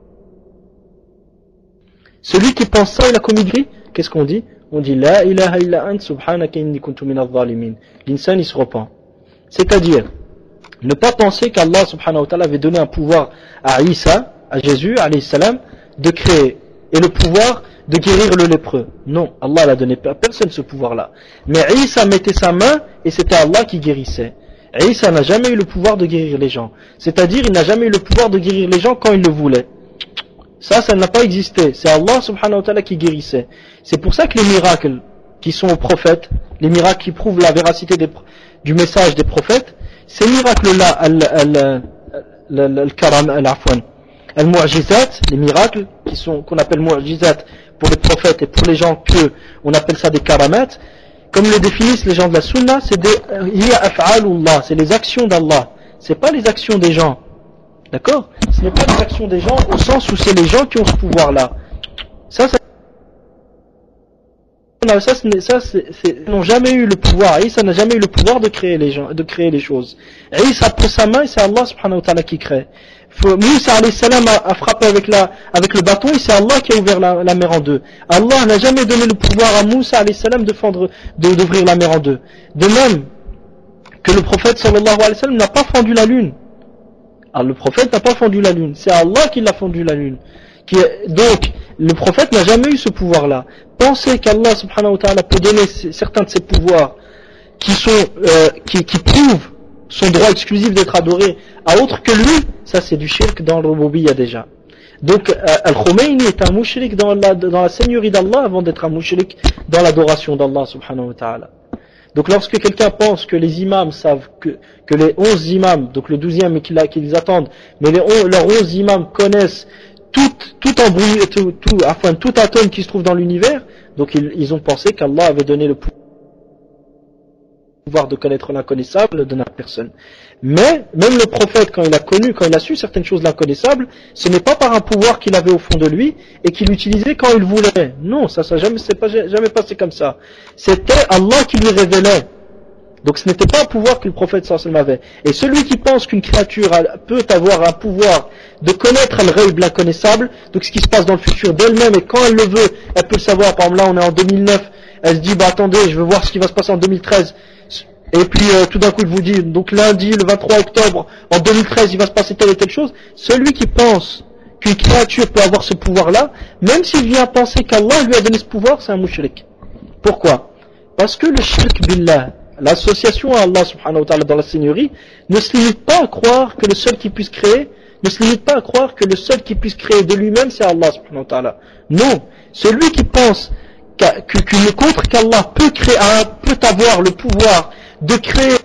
Celui qui pense ça, il a commis gris. Qu'est-ce qu'on dit? On dit La ilaha illa ant subhanaka inni kuntu minadh dhalimin. L'insan il se repent. C'est-à-dire, ne pas penser qu'Allah subhanahu wa ta'ala avait donné un pouvoir à Isa, à Jésus alayhi salam, de créer, et le pouvoir de guérir le lépreux. Non, Allah n'a donné à personne ce pouvoir-là. Mais Isa mettait sa main et c'était Allah qui guérissait. Isa n'a jamais eu le pouvoir de guérir les gens. C'est-à-dire, il n'a jamais eu le pouvoir de guérir les gens quand il le voulait. Ça, ça n'a pas existé. C'est Allah subhanahu wa ta'ala qui guérissait. C'est pour ça que les miracles qui sont aux prophètes, les miracles qui prouvent la véracité des, du message des prophètes, ces miracles-là, al-karam, al-afwan, al-mu'jizat, les miracles qui sont, qu'on appelle mu'jizat pour les prophètes et pour les gens que, on appelle ça des karamat, comme le définissent les gens de la sunna, c'est des, hiya af'alullah, c'est les actions d'Allah. C'est pas les actions des gens. D'accord? Ce n'est pas les actions des gens au sens où c'est les gens qui ont ce pouvoir-là. Ça, ça, ça, ça c'est, n'ont jamais eu le pouvoir. Isa n'a jamais eu le pouvoir de créer les gens, de créer les choses. Isa pose sa main et c'est Allah subhanahu wa ta'ala qui crée. Moussa alayhi salam a, a frappé avec la, avec le bâton et c'est Allah qui a ouvert la, la mer en deux. Allah n'a jamais donné le pouvoir à Moussa alayhi salam de fendre, de, d'ouvrir la mer en deux. De même que le prophète sallallahu alayhi wa sallam n'a pas fendu la lune. Alors, le prophète n'a pas fendu la lune, c'est Allah qui l'a fendu la lune. Qui est, donc, le prophète n'a jamais eu ce pouvoir-là. Pensez qu'Allah subhanahu wa ta'ala peut donner certains de ses pouvoirs qui sont, euh, qui, qui prouvent son droit exclusif d'être adoré à autre que lui, ça c'est du shirk dans le rububiyya déjà. Donc, euh, Al-Khomeini est un mushrik dans la, dans la seigneurie d'Allah avant d'être un mushrik dans l'adoration d'Allah subhanahu wa ta'ala. Donc lorsque quelqu'un pense que les imams savent que, que les onze imams, donc le douzième qu'ils qu'ils attendent, mais les on, leurs onze imams connaissent tout, tout embrouille, tout, tout, enfin tout atome qui se trouve dans l'univers, donc ils, ils ont pensé qu'Allah avait donné le pouvoir de connaître l'inconnaissable de la personne. Mais même le prophète, quand il a connu, quand il a su certaines choses l'inconnaissable, ce n'est pas par un pouvoir qu'il avait au fond de lui et qu'il utilisait quand il voulait. Non, ça, ça jamais, c'est pas jamais passé comme ça. C'était Allah qui lui révélait. Donc ce n'était pas un pouvoir que le prophète sallallahu alayhi wa sallam avait. Et celui qui pense qu'une créature peut avoir un pouvoir de connaître al-ghayb, l'inconnaissable, donc ce qui se passe dans le futur d'elle-même, et quand elle le veut, elle peut le savoir. Par exemple, là on est en deux mille neuf, elle se dit bah attendez, je veux voir ce qui va se passer en deux mille treize. Et puis euh, tout d'un coup il vous dit, donc lundi, le vingt-trois octobre, en deux mille treize, il va se passer telle et telle chose. Celui qui pense qu'une créature peut avoir ce pouvoir-là, même s'il vient penser qu'Allah lui a donné ce pouvoir, c'est un mushrik. Pourquoi? Parce que le shirk billah, l'association à Allah subhanahu wa ta'ala dans la seigneurie, ne se limite pas à croire que le seul qui puisse créer, ne se limite pas à croire que le seul qui puisse créer de lui-même, c'est Allah subhanahu wa ta'ala. Non, celui qui pense qu'une contre qu'Allah peut créer, peut avoir le pouvoir de créer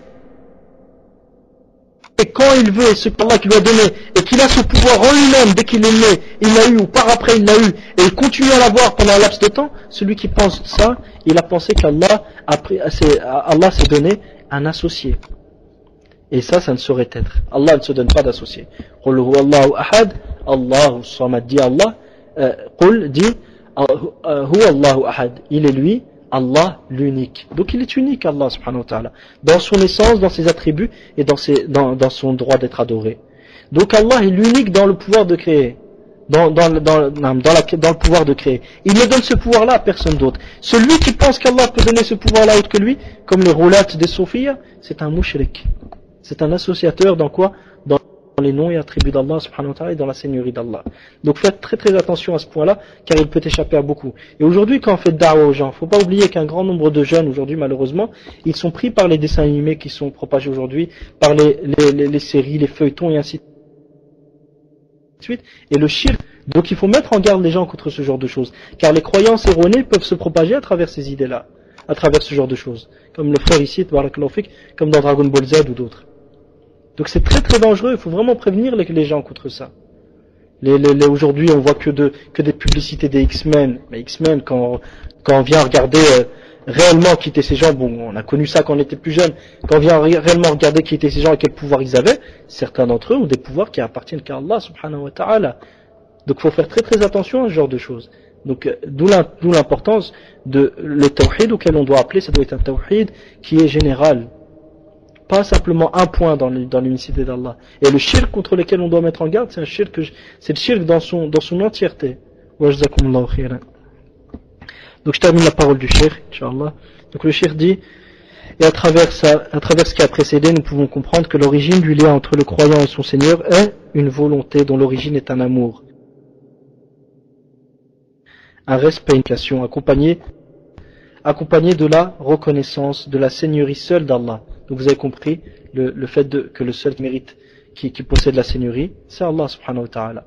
et quand il veut, et ce qu'Allah qui lui a donné, et qu'il a ce pouvoir en lui-même dès qu'il est né, il l'a eu, ou par après il l'a eu, et il continue à l'avoir pendant un laps de temps, celui qui pense ça, il a pensé qu'Allah Allah s'est donné un associé. Et ça, ça ne saurait être. Allah ne se donne pas d'associé. Qul huwa Allahu ahad, Allahu samad, dit Allah, euh, Qul dit, huwa Allahu ahad, il est lui, Allah l'unique. Donc il est unique, Allah subhanahu wa ta'ala, dans son essence, dans ses attributs et dans, ses, dans, dans son droit d'être adoré. Donc Allah est l'unique dans le pouvoir de créer, dans, dans, dans, dans, dans, la, dans le pouvoir de créer. Il ne donne ce pouvoir-là à personne d'autre. Celui qui pense qu'Allah peut donner ce pouvoir-là autre que lui, comme les roulates des Sophia, c'est un mushrik. C'est un associateur dans quoi? Dans les noms et attributs d'Allah subhanahu wa ta'ala et dans la seigneurie d'Allah. Donc faites très très attention à ce point-là, car il peut échapper à beaucoup. Et aujourd'hui, quand on fait da'wa aux gens, il ne faut pas oublier qu'un grand nombre de jeunes aujourd'hui, malheureusement, ils sont pris par les dessins animés qui sont propagés aujourd'hui, par les, les, les, les séries, les feuilletons et ainsi de suite, et le shirk. Donc il faut mettre en garde les gens contre ce genre de choses, car les croyances erronées peuvent se propager à travers ces idées-là, à travers ce genre de choses, comme le frère ici, comme dans Dragon Ball Z ou d'autres. Donc c'est très très dangereux, il faut vraiment prévenir les, les gens contre ça. Les, les, les, aujourd'hui, on voit que, de, que des publicités des X-Men. Mais X-Men, quand, quand on vient regarder euh, réellement qui étaient ces gens, bon, on a connu ça quand on était plus jeune, quand on vient ré- réellement regarder qui étaient ces gens et quel pouvoir ils avaient, certains d'entre eux ont des pouvoirs qui appartiennent qu'à Allah subhanahu wa ta'ala. Donc il faut faire très très attention à ce genre de choses. Donc euh, d'où l'importance de le tawhid auquel on doit appeler, ça doit être un tawhid qui est général. Pas simplement un point dans l'unicité d'Allah. Et le shirk contre lequel on doit mettre en garde, c'est un shirk, c'est le shirk dans son, dans son entièreté. Wa jazakumullahu khairan. Donc je termine la parole du shirk, Inch'Allah. Donc le shirk dit, et à travers ça, à travers ce qui a précédé, nous pouvons comprendre que l'origine du lien entre le croyant et son Seigneur est une volonté dont l'origine est un amour. Un respect, une passion, accompagné, accompagné de la reconnaissance de la seigneurie seule d'Allah. Donc vous avez compris le, le fait de, que le seul qui mérite, qui, qui possède la seigneurie, c'est Allah subhanahu wa ta'ala.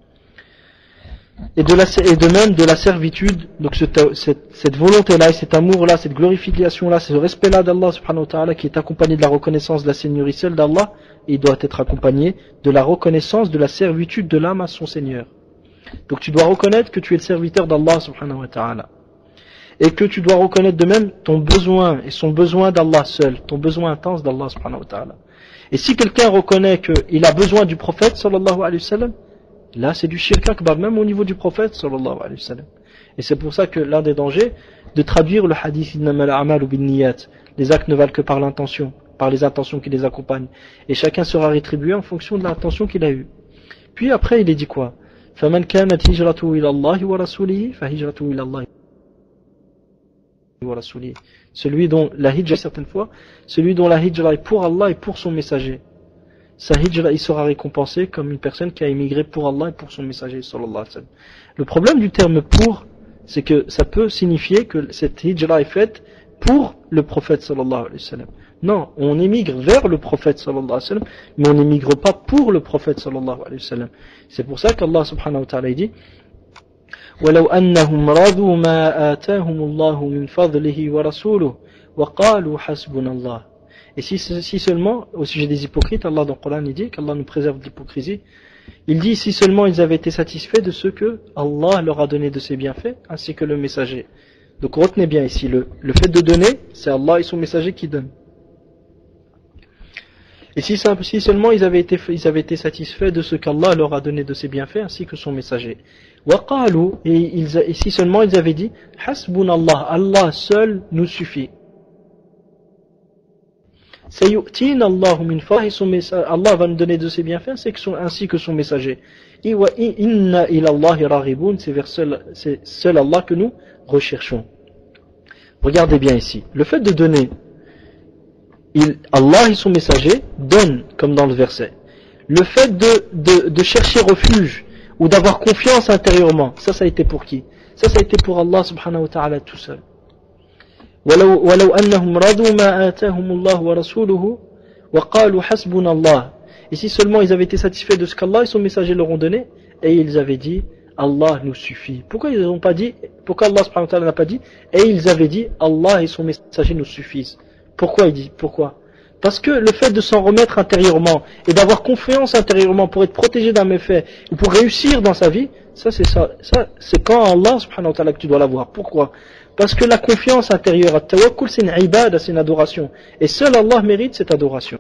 Et de, la, et de même de la servitude, donc ce, cette, cette volonté-là, et cet amour-là, cette glorification-là, ce respect-là d'Allah subhanahu wa ta'ala qui est accompagné de la reconnaissance de la seigneurie seule d'Allah, il doit être accompagné de la reconnaissance de la servitude de l'âme à son Seigneur. Donc tu dois reconnaître que tu es le serviteur d'Allah subhanahu wa ta'ala. Et que tu dois reconnaître de même ton besoin et son besoin d'Allah seul, ton besoin intense d'Allah subhanahu wa ta'ala. Et si quelqu'un reconnaît qu'il a besoin du prophète sallallahu alayhi wa sallam, là c'est du shirk akbar, même au niveau du prophète sallallahu alayhi wa sallam. Et c'est pour ça que l'un des dangers de traduire le hadith innamal a'malu binniyat, les actes ne valent que par l'intention, par les intentions qui les accompagnent. Et chacun sera rétribué en fonction de l'intention qu'il a eue. Puis après il est dit quoi? فَمَنْ كَانَتْ هِجْرَتُهُ إِلَى اللَّهِ وَرَسُولِهِ فَهِجْرَتُهُ إِلَى اللَّهِ وَرَسُولِهِ. Celui dont la hijra, certaines fois, celui dont la hijra est pour Allah et pour son messager. Sa hijra, il sera récompensé comme une personne qui a émigré pour Allah et pour son messager, sallallahu alayhi wa sallam. Le problème du terme pour, c'est que ça peut signifier que cette hijra est faite pour le prophète, sallallahu alayhi wa sallam. Non, on émigre vers le prophète sallallahu alayhi wa sallam, mais on n'émigre pas pour le prophète sallallahu alayhi wa sallam. C'est pour ça qu'Allah subhanahu wa ta'ala dit وَلَوْ أَنَّهُمْ رَضُوا مَا آتَاهُمُ اللَّهُ مِنْ فَضْلِهِ وَرَسُولُهُ وَقَالُوا حَسْبُنَا اللَّهُ. Et si, si seulement, au sujet des hypocrites, Allah dans le Coran il dit qu'Allah nous préserve de l'hypocrisie, il dit si seulement ils avaient été satisfaits de ce que Allah leur a donné de ses bienfaits, ainsi que le messager. Donc retenez bien ici, le, le fait de donner, c'est Allah et son messager qui donnent. Et si, si seulement ils avaient, été, ils avaient été satisfaits de ce qu'Allah leur a donné de ses bienfaits ainsi que son messager. وَقَالُوا, et, ils, et si seulement ils avaient dit حَسْبُنَا اللَّهُ, Allah seul nous suffit. سَيُؤْتِينَ اللَّهُ مِنْ فَضْلِهِ, Allah va nous donner de ses bienfaits ainsi que son messager. إِنَّا إِلَى اللَّهِ رَاغِبُونَ, c'est vers seul, c'est seul Allah que nous recherchons. Regardez bien ici, le fait de donner, Il, Allah et son messager donnent, comme dans le verset. Le fait de, de, de chercher refuge ou d'avoir confiance intérieurement, ça, ça a été pour qui? Ça, ça a été pour Allah subhanahu wa ta'ala tout seul. وَلَوْ أَنَّهُمْ رَضُوا مَا آتَاهُمُ اللَّهُ وَرَسُولُهُ وَقَالُوا حَسْبُنَا اللَّهُ. Et si seulement ils avaient été satisfaits de ce qu'Allah et son messager leur ont donné, et ils avaient dit, Allah nous suffit. Pourquoi ils n'ont pas dit, pourquoi Allah subhanahu wa ta'ala n'a pas dit, et ils avaient dit, Allah et son messager nous suffisent? Pourquoi il dit Pourquoi Parce que le fait de s'en remettre intérieurement et d'avoir confiance intérieurement pour être protégé d'un méfait ou pour réussir dans sa vie, ça c'est ça, ça c'est quand Allah subhanahu wa ta'ala que tu dois l'avoir. Pourquoi? Parce que la confiance intérieure, at-tawakkul, c'est une ibada, c'est une adoration. Et seul Allah mérite cette adoration.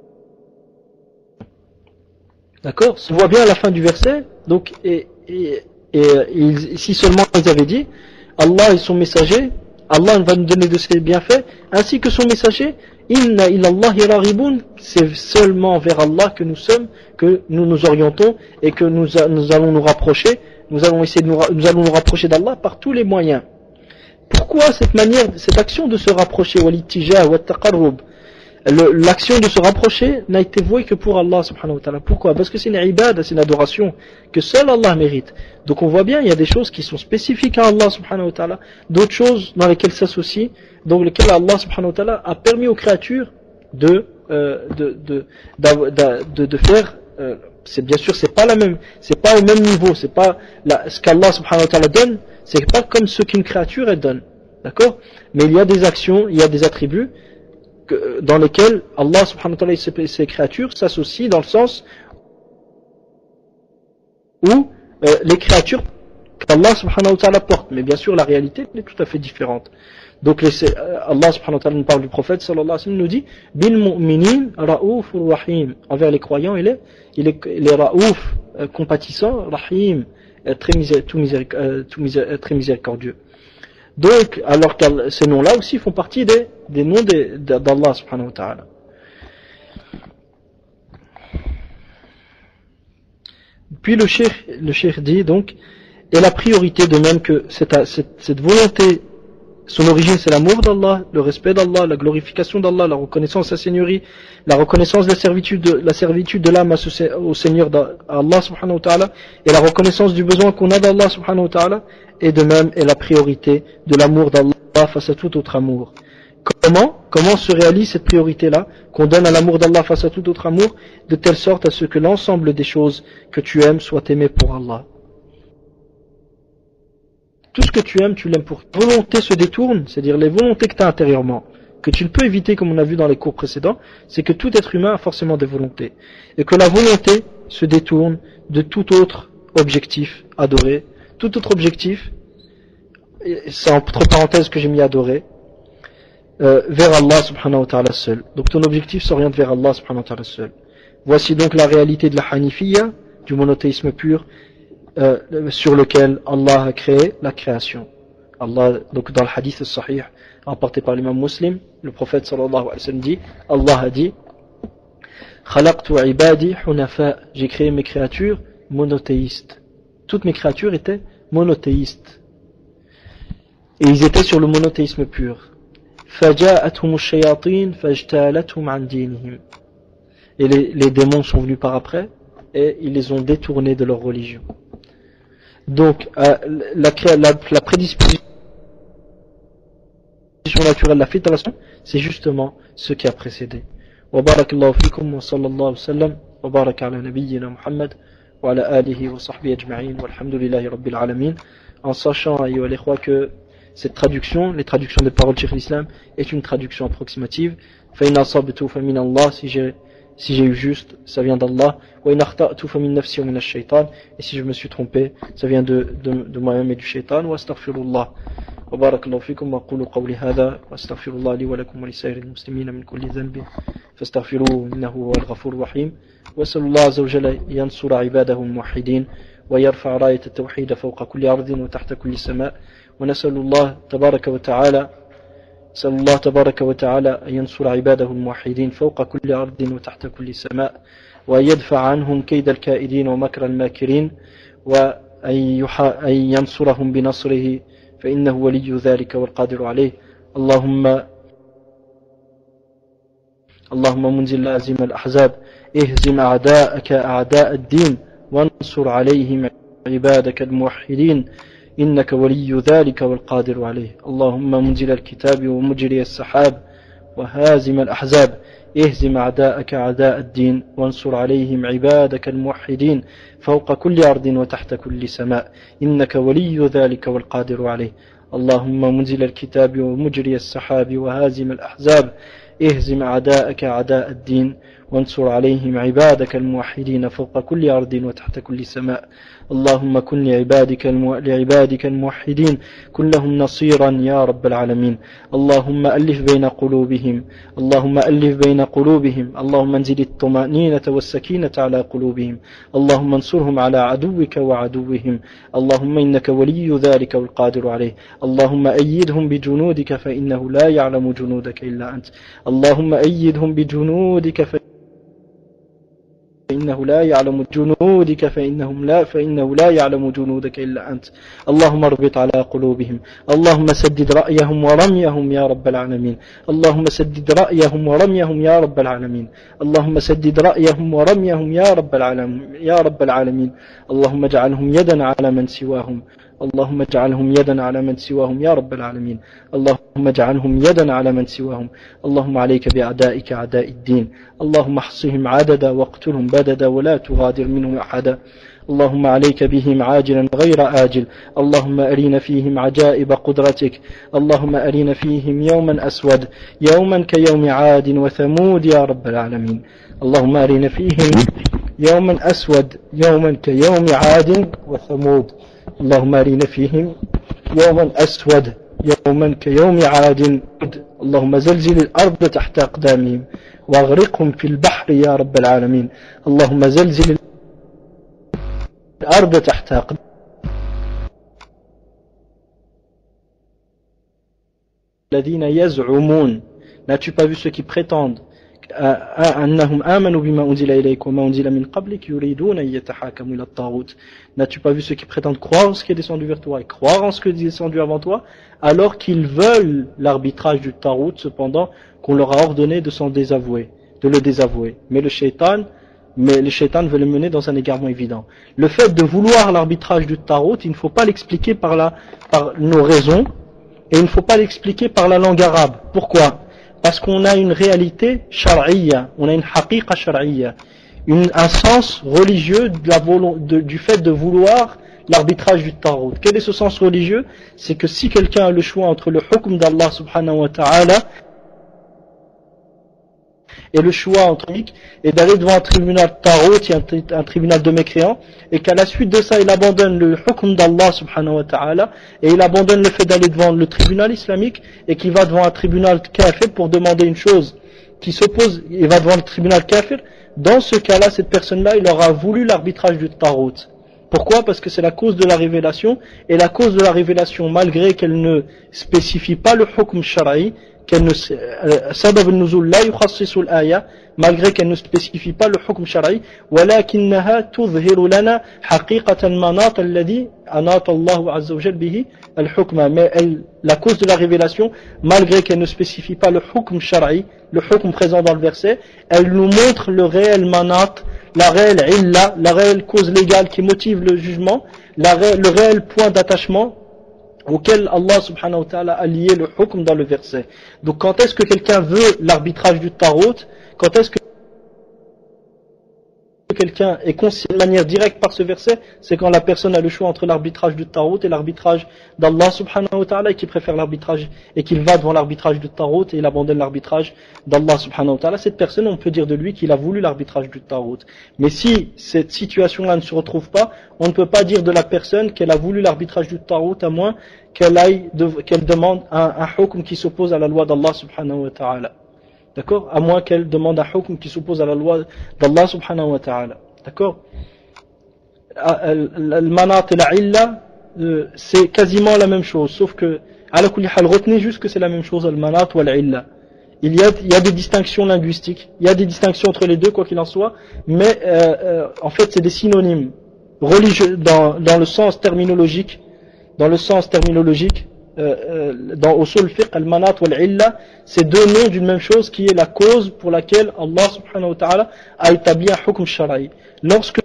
D'accord? On voit bien à la fin du verset, donc, et, et, et, et si seulement ils avaient dit, Allah et son messager, Allah va nous donner de ses bienfaits, ainsi que son messager, inna ilallahi raghiboun, c'est seulement vers Allah que nous sommes, que nous nous orientons et que nous, nous allons nous rapprocher, nous allons essayer de nous, nous allons nous rapprocher d'Allah par tous les moyens. Pourquoi cette manière, cette action de se rapprocher, wal-ittija wa taqarrub, l'action de se rapprocher n'a été vouée que pour Allah subhanahu wa ta'ala. Pourquoi? Parce que c'est une ibada, c'est une adoration que seul Allah mérite. Donc on voit bien, il y a des choses qui sont spécifiques à Allah subhanahu wa ta'ala, d'autres choses dans lesquelles s'associent, dans lesquelles Allah subhanahu wa ta'ala a permis aux créatures de, euh, de, de, de, de, de faire, euh, c'est bien sûr, c'est pas la même, c'est pas au même niveau, c'est pas la, ce qu'Allah subhanahu wa ta'ala donne, c'est pas comme ce qu'une créature elle donne. D'accord? Mais il y a des actions, il y a des attributs dans lesquels Allah subhanahu wa ta'ala et ses créatures s'associent dans le sens ou euh, les créatures qu'Allah subhanahu wa ta'ala porte. Mais bien sûr, la réalité est tout à fait différente. Donc les, euh, Allah subhanahu wa ta'ala nous parle du prophète sallallahu alayhi wa sallam, nous dit bil mu'minin ra'oufur rahim. Envers les croyants, il est, il est, il est ra'ouf, euh, compatissant, rahim, euh, très, misé, tout miséric, euh, tout misé, euh, très miséricordieux. Donc, alors que ces noms-là aussi font partie des, des noms des, d'Allah subhanahu wa ta'ala. Puis le cheikh, le cheikh dit donc, et la priorité de même que cette, cette, cette volonté, son origine c'est l'amour d'Allah, le respect d'Allah, la glorification d'Allah, la reconnaissance de sa seigneurie, la reconnaissance de la servitude de, la servitude de l'âme au Seigneur d'Allah subhanahu wa ta'ala, et la reconnaissance du besoin qu'on a d'Allah subhanahu wa ta'ala, et de même est la priorité de l'amour d'Allah face à tout autre amour. Comment, comment se réalise cette priorité-là, qu'on donne à l'amour d'Allah face à tout autre amour, de telle sorte à ce que l'ensemble des choses que tu aimes soient aimées pour Allah. Tout ce que tu aimes, tu l'aimes pour ta volonté se détourne, c'est-à-dire les volontés que tu as intérieurement, que tu ne peux éviter comme on a vu dans les cours précédents, c'est que tout être humain a forcément des volontés. Et que la volonté se détourne de tout autre objectif adoré, tout autre objectif, c'est entre parenthèses que j'ai mis adoré, euh, vers Allah subhanahu wa ta'ala seul. Donc ton objectif s'oriente vers Allah subhanahu wa ta'ala seul. Voici donc la réalité de la hanifiyya, du monothéisme pur, Euh, sur lequel Allah a créé la création. Allah, donc dans le hadith sahih rapporté par l'imam Muslim, le prophète sallallahu alayhi wa sallam dit, Allah a dit Khalaqtu ibadi hunafa, j'ai créé mes créatures monothéistes. Toutes mes créatures étaient monothéistes. Et ils étaient sur le monothéisme pur. Faja'athum ash-shayatin fajtalathum an dinihim. Et les, les démons sont venus par après et ils les ont détournés de leur religion. Donc, euh, la, la, la prédisposition naturelle, la fitration, c'est justement ce qui a précédé. Wa barakallahu fikum wa sallallahu alayhi wa sallam wa baraka ala nabiyyina Muhammad wa ala alihi wa sahbihi ajma'in walhamdulillahi rabbil alamin. En sachant, ayyuha l'ikhwa, que cette traduction, les traductions des paroles de Cheikh l'Islam, est une traduction approximative. Fa in asabtu fa min Allah, si j'ai Si j'ai eu juste, ça vient d'Allah. Et si je me suis trompé, ça vient de, de, de moi-même et du shaitan. Wa astaghfirullah. Wa barakallahu fikum wa qulu qawli hadha. Wa astaghfirullah li wa lakum wa li sayril muslimina min kulli dhanbin. Fastaghfiruhu innahu huwal ghafurur rahim. Wa sallallahu azza wa jalla yansura ibadahu al-muwahhidin. Wa yarfa' rayat at-tawhid fawqa kulli ardin wa tahta kulli sama'. Wa nasallallahu tabaraka wa ta'ala نسأل الله تبارك وتعالى أن ينصر عباده الموحدين فوق كل أرض وتحت كل سماء وأن يدفع عنهم كيد الكائدين ومكر الماكرين وأن ينصرهم بنصره فإنه ولي ذلك والقادر عليه اللهم اللهم منزل لازم الأحزاب اهزم أعداءك أعداء الدين وانصر عليهم عبادك الموحدين إنك ولي ذلك والقادر عليه اللهم منزل الكتاب ومجري السحاب وهازم الأحزاب اهزم أعداءك أعداء الدين وانصر عليهم عبادك الموحدين فوق كل أرض وتحت كل سماء إنك ولي ذلك والقادر عليه اللهم منزل الكتاب ومجري السحاب وهازم الأحزاب اهزم أعداءك أعداء الدين وانصر عليهم عبادك الموحدين فوق كل أرض وتحت كل سماء اللهم كن لعبادك, المو... لعبادك الموحدين كن لهم نصيرا يا رب العالمين اللهم ألف بين قلوبهم اللهم ألف بين قلوبهم اللهم انزل الطمأنينة والسكينة على قلوبهم اللهم انصرهم على عدوك وعدوهم اللهم إنك ولي ذلك والقادر عليه اللهم أيدهم بجنودك فإنه لا يعلم جنودك إلا أنت اللهم أيدهم بجنودك ف... فإنه لا يعلم جنودك فإنهم لا فإنه لا يعلم جنودك إلا أنت اللهم اربط على قلوبهم اللهم سدد رأيهم ورميهم يا رب العالمين اللهم سدد رأيهم ورميهم يا رب العالمين اللهم سدد رأيهم ورميهم يا رب العالمين يا رب العالمين اللهم اجعلهم يدا على من سواهم اللهم اجعلهم يدا على من سواهم يا رب العالمين اللهم اجعلهم يدا على من سواهم اللهم عليك بأعدائك أعداء الدين اللهم احصهم عددا واقتلهم بددا ولا تغادر منهم أحدا اللهم عليك بهم عاجلا غير آجل اللهم أرنا فيهم عجائب قدرتك اللهم أرنا فيهم يوما أسود يوما كيوم عاد وثمود يا رب العالمين اللهم أرنا فيهم يوما أسود يوما كيوم عاد وثمود اللهم أرنا فيهم يوما أسود يوما كيوم عاد اللهم زلزل الأرض تحت أقدامهم واغرقهم في البحر يا رب العالمين اللهم زلزل الأرض تحت أقدامهم. الذين يزعمون, n'as-tu pas vu ceux qui prétendent أنهم آمنوا بما أنزل إليك وما أنزل من قبلك يريدون أن يتحاكموا إلى الطاغوت. N'as-tu pas vu ceux qui prétendent croire en ce qui est descendu vers toi et croire en ce qui est descendu avant toi, alors qu'ils veulent l'arbitrage du tarout, cependant qu'on leur a ordonné de s'en désavouer, de le désavouer. Mais le shaitan, mais le shaitan veut le mener dans un égarement évident. Le fait de vouloir l'arbitrage du tarout, il ne faut pas l'expliquer par, la, par nos raisons, et il ne faut pas l'expliquer par la langue arabe. Pourquoi? Parce qu'on a une réalité shar'iyya, on a une haqiqa shar'iyya, une, un sens religieux de la de, du fait de vouloir l'arbitrage du tarout. Quel est ce sens religieux? C'est que si quelqu'un a le choix entre le hukm d'Allah subhanahu wa ta'ala et le choix entre et d'aller devant un tribunal tarout, un, un tribunal de mécréants, et qu'à la suite de ça il abandonne le hukm d'Allah subhanahu wa ta'ala et il abandonne le fait d'aller devant le tribunal islamique et qu'il va devant un tribunal kafir pour demander une chose qui s'oppose, il va devant le tribunal kafir, dans ce cas-là cette personne-là il aura voulu l'arbitrage du tarout. Pourquoi? Parce que c'est la cause de la révélation, et la cause de la révélation, malgré qu'elle ne spécifie pas le hukm shar'i, qu'elle ne sabab al-nuzul la yukhassisu al-aya, malgré qu'elle ne spécifie pas le hukm shar'i, walakinnaha tudhiru lana haqiqatan al-manat alladhi anata Allahu azza wa jalla bihi al-hukma. Mais elle, la cause de la révélation, malgré qu'elle ne spécifie pas le hukm shar'i, le hukm présent dans le verset, elle nous montre le réel manat, la réelle illa, la réelle cause légale qui motive le jugement, la ré, le réel point d'attachement auquel Allah subhanahu wa ta'ala a lié le hukm dans le verset. Donc quand est-ce que quelqu'un veut l'arbitrage du tarout, quand est-ce que quelqu'un est conscient de manière directe par ce verset, c'est quand la personne a le choix entre l'arbitrage du tarout et l'arbitrage d'Allah subhanahu wa ta'ala, et qui préfère l'arbitrage, et qu'il va devant l'arbitrage du tarout et il abandonne l'arbitrage d'Allah subhanahu wa ta'ala. Cette personne, on peut dire de lui qu'il a voulu l'arbitrage du tarout. Mais si cette situation-là ne se retrouve pas, on ne peut pas dire de la personne qu'elle a voulu l'arbitrage du tarout, à moins qu'elle aille, de, qu'elle demande un, un hukm qui s'oppose à la loi d'Allah subhanahu wa ta'ala. D'accord? À moins qu'elle demande un hukm qui s'oppose à la loi d'Allah subhanahu wa ta'ala. D'accord? Le manat et la illa, c'est quasiment la même chose, sauf que, ala kulli hal, retenez juste que c'est la même chose, le manat ou l'illa. Il y a, il y a des distinctions linguistiques, il y a des distinctions entre les deux, quoi qu'il en soit, mais euh, euh, en fait c'est des synonymes religieux dans, dans le sens terminologique, dans le sens terminologique. Euh, dans usul fiqh, al-manat wal-illa, c'est deux noms d'une même chose qui est la cause pour laquelle Allah subhanahu wa ta'ala a établi un hukm shar'i. Lorsque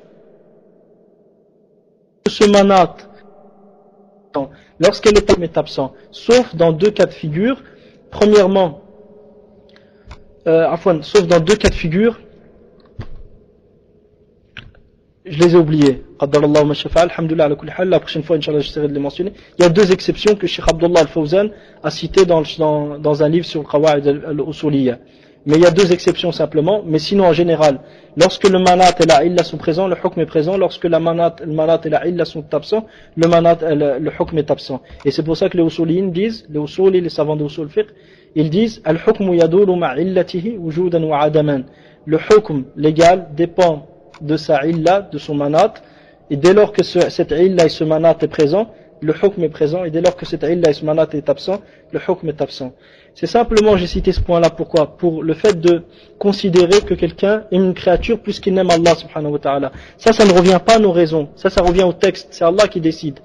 ce manat, lorsqu'elle est absent, sauf dans deux cas de figure, premièrement, euh, afwan, sauf dans deux cas de figure, je les ai oubliés. Alhamdulillah, la prochaine fois, Inch'Allah, j'essaierai de les mentionner. Il y a deux exceptions que Cheikh Abdullah al-Fawzan a citées dans, dans, dans un livre sur le Qawa'id al-Usuliyya. Mais il y a deux exceptions simplement. Mais sinon, en général, lorsque le manat et la illa sont présents, le hukm est présent. Lorsque la manat, le manat et la illa sont absents, le manat, le, le hukm est absent. Et c'est pour ça que les usuliyin disent, les usuli, les savants de usul fiqh, ils disent, al-hukmu yaduru ma'illatihi wujudan wa adaman. Le hukm légal dépend de sa illa, de son manat, et dès lors que ce, cette illa et ce manat est présent, le hukm est présent, et dès lors que cette illa et ce manat est absent, le hukm est absent. C'est simplement, j'ai cité ce point-là, pourquoi? Pour le fait de considérer que quelqu'un est une créature plus qu'il n'aime Allah subhanahu wa ta'ala. Ça, ça ne revient pas à nos raisons, ça, ça revient au texte, c'est Allah qui décide.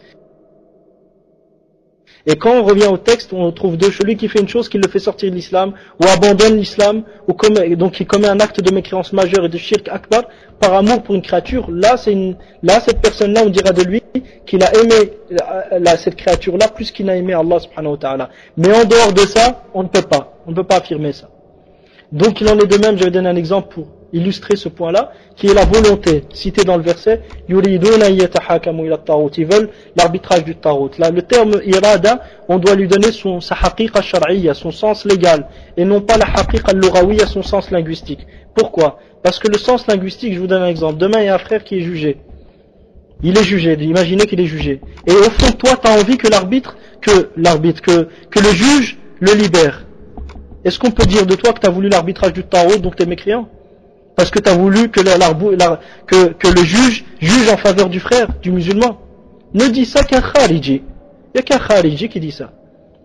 Et quand on revient au texte, on trouve deux, celui qui fait une chose, qui le fait sortir de l'islam, ou abandonne l'islam, ou commet, donc qui commet un acte de mécréance majeure et de shirk akbar, par amour pour une créature, là, c'est une, là, cette personne-là, on dira de lui qu'il a aimé la, la, cette créature-là plus qu'il n'a aimé Allah subhanahu wa ta'ala. Mais en dehors de ça, on ne peut pas, on ne peut pas affirmer ça. Donc il en est de même, je vais donner un exemple pour illustrer ce point-là, qui est la volonté, citée dans le verset, yuriduna yatahakamu ila at-taghut, ils veulent l'arbitrage du taghut. Là, le terme irada, on doit lui donner son, sa haqiqa shar'iyya, son sens légal, et non pas la haqiqa al-lughawiyya, son sens linguistique. Pourquoi? Parce que le sens linguistique, je vous donne un exemple. Demain, il y a un frère qui est jugé. Il est jugé, imaginez qu'il est jugé. Et au fond, toi, tu as envie que l'arbitre, que l'arbitre, que, que le juge le libère. Est-ce qu'on peut dire de toi que tu as voulu l'arbitrage du tarot, donc tu es mécréant? Parce que tu as voulu que, la, la, la, que, que le juge juge en faveur du frère, du musulman. Ne dis ça qu'un khariji. Il n'y a qu'un khariji qui dit ça.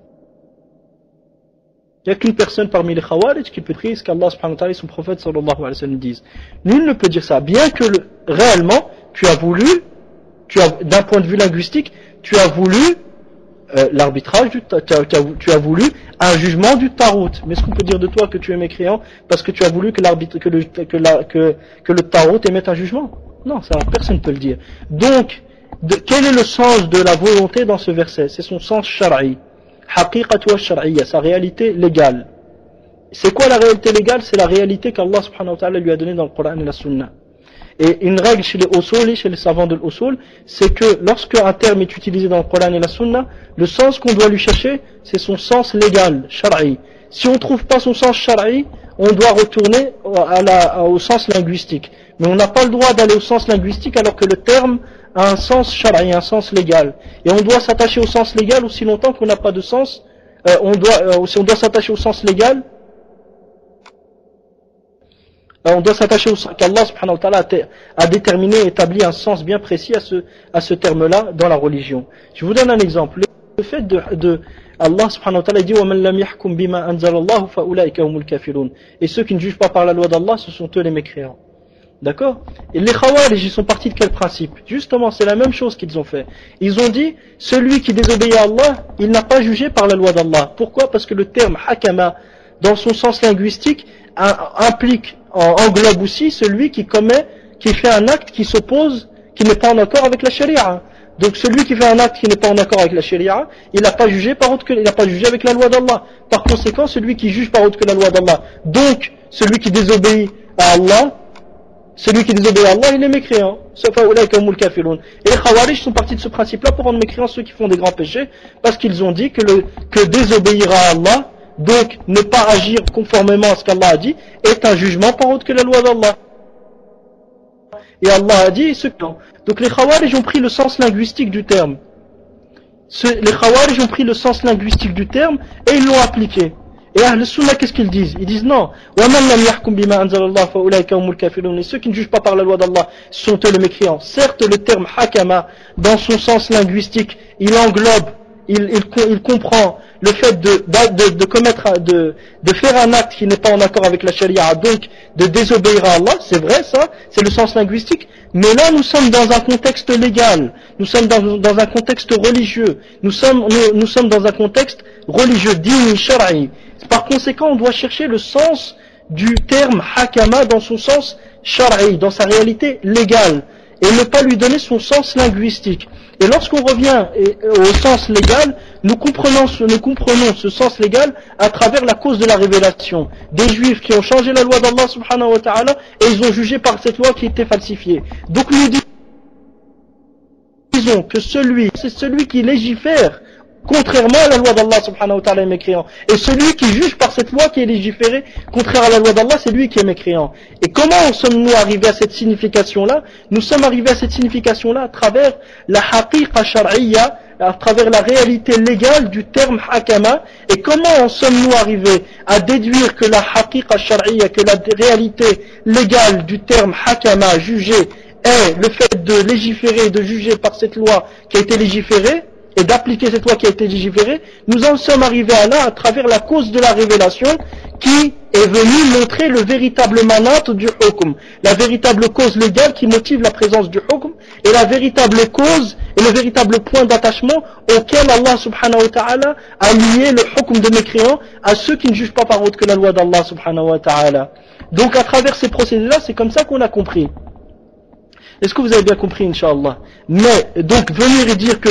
Il n'y a qu'une personne parmi les khawarij qui peut prier ce qu'Allah subhanahu wa ta'ala et son prophète sallallahu alayhi wa sallam disent. Nul ne peut dire ça, bien que le, réellement, tu as voulu, tu as, d'un point de vue linguistique, tu as voulu euh, l'arbitrage, du, tu, as, tu, as, tu as voulu un jugement du tarot. Mais est-ce qu'on peut dire de toi que tu es mécréant parce que tu as voulu que, l'arbitre, que, le, que, la, que, que le tarot émette un jugement? Non, ça personne ne peut le dire. Donc, de, quel est le sens de la volonté dans ce verset? C'est son sens shara'i. Haqiqatu wa-shar'iyya, sa réalité légale. C'est quoi la réalité légale? C'est la réalité qu'Allah subhanahu wa ta'ala lui a donnée dans le Coran et la Sunna. Et une règle chez les usul, chez les savants de l'usul, c'est que lorsque un terme est utilisé dans le Coran et la Sunna, le sens qu'on doit lui chercher, c'est son sens légal, shar'i. Si on ne trouve pas son sens shar'i, on doit retourner à la, au sens linguistique. Mais on n'a pas le droit d'aller au sens linguistique alors que le terme a un sens shar'i, un sens légal. Et on doit s'attacher au sens légal aussi longtemps qu'on n'a pas de sens. Euh, on doit, euh, si on doit s'attacher au sens légal, on doit s'attacher au sens qu'Allah subhanahu wa ta'ala a déterminé et établi un sens bien précis à ce, à ce terme-là dans la religion. Je vous donne un exemple. Le fait de, de Allah subhanahu wa ta'ala dit وَمَنْ لَمْ يَحْكُمْ بِمَا أَنزَلَ اللَّهُ فَأُولَٰئِكَ هُمُ الْكَافِرُونَ. Et ceux qui ne jugent pas par la loi d'Allah, ce sont eux les mécréants. D'accord? Et les Khawarij, ils sont partis de quel principe? Justement, c'est la même chose qu'ils ont fait. Ils ont dit, celui qui désobéit à Allah, il n'a pas jugé par la loi d'Allah. Pourquoi? Parce que le terme hakama, dans son sens linguistique, implique, englobe aussi celui qui commet, qui fait un acte qui s'oppose, qui n'est pas en accord avec la charia. Donc celui qui fait un acte qui n'est pas en accord avec la charia, il n'a pas jugé par autre que, il n'a pas jugé avec la loi d'Allah. Par conséquent, celui qui juge par autre que la loi d'Allah, donc celui qui désobéit à Allah, celui qui désobéit à Allah, il est mécréant. Et les Khawarij sont partis de ce principe-là pour rendre mécréants ceux qui font des grands péchés, parce qu'ils ont dit que, le, que désobéir à Allah, donc ne pas agir conformément à ce qu'Allah a dit, est un jugement par autre que la loi d'Allah. Et Allah a dit ce temps. Donc les Khawarij ont pris le sens linguistique du terme. Ce, les Khawarij ont pris le sens linguistique du terme et ils l'ont appliqué. Et Ahl Sunnah, qu'est-ce qu'ils disent? Ils disent non. Et ceux qui ne jugent pas par la loi d'Allah sont eux les mécréants. Certes, le terme hakama, dans son sens linguistique, il englobe, il, il, il comprend le fait de, de, de commettre, de, de faire un acte qui n'est pas en accord avec la charia, donc de désobéir à Allah, c'est vrai ça, c'est le sens linguistique. Mais là, nous sommes dans un contexte légal, nous sommes dans, dans un contexte religieux, nous sommes, nous, nous sommes dans un contexte religieux, dini, shar'i. Par conséquent, on doit chercher le sens du terme hakama dans son sens shar'i, dans sa réalité légale, et ne pas lui donner son sens linguistique. Et lorsqu'on revient au sens légal, nous comprenons, nous comprenons ce sens légal à travers la cause de la révélation. Des juifs qui ont changé la loi d'Allah subhanahu wa ta'ala et ils ont jugé par cette loi qui était falsifiée. Donc nous disons que celui, c'est celui qui légifère contrairement à la loi d'Allah subhanahu wa ta'ala est mécréant. Et celui qui juge par cette loi qui est légiférée, contraire à la loi d'Allah, c'est lui qui est mécréant. Et comment sommes-nous arrivés à cette signification-là? Nous sommes arrivés à cette signification-là à travers la haqiqa shar'iyya, à travers la réalité légale du terme hakama. Et comment en sommes-nous arrivés à déduire que la haqiqa shar'iyya, que la réalité légale du terme hakama, juger, est le fait de légiférer, de juger par cette loi qui a été légiférée, et d'appliquer cette loi qui a été légiférée? Nous en sommes arrivés à là à travers la cause de la révélation qui est venue montrer le véritable manat du hukm, la véritable cause légale qui motive la présence du hukm, et la véritable cause et le véritable point d'attachement auquel Allah subhanahu wa ta'ala a lié le hukm de mécréant à ceux qui ne jugent pas par autre que la loi d'Allah subhanahu wa ta'ala. Donc à travers ces procédés-là, c'est comme ça qu'on a compris. Est-ce que vous avez bien compris, Inch'Allah? Mais donc venir et dire que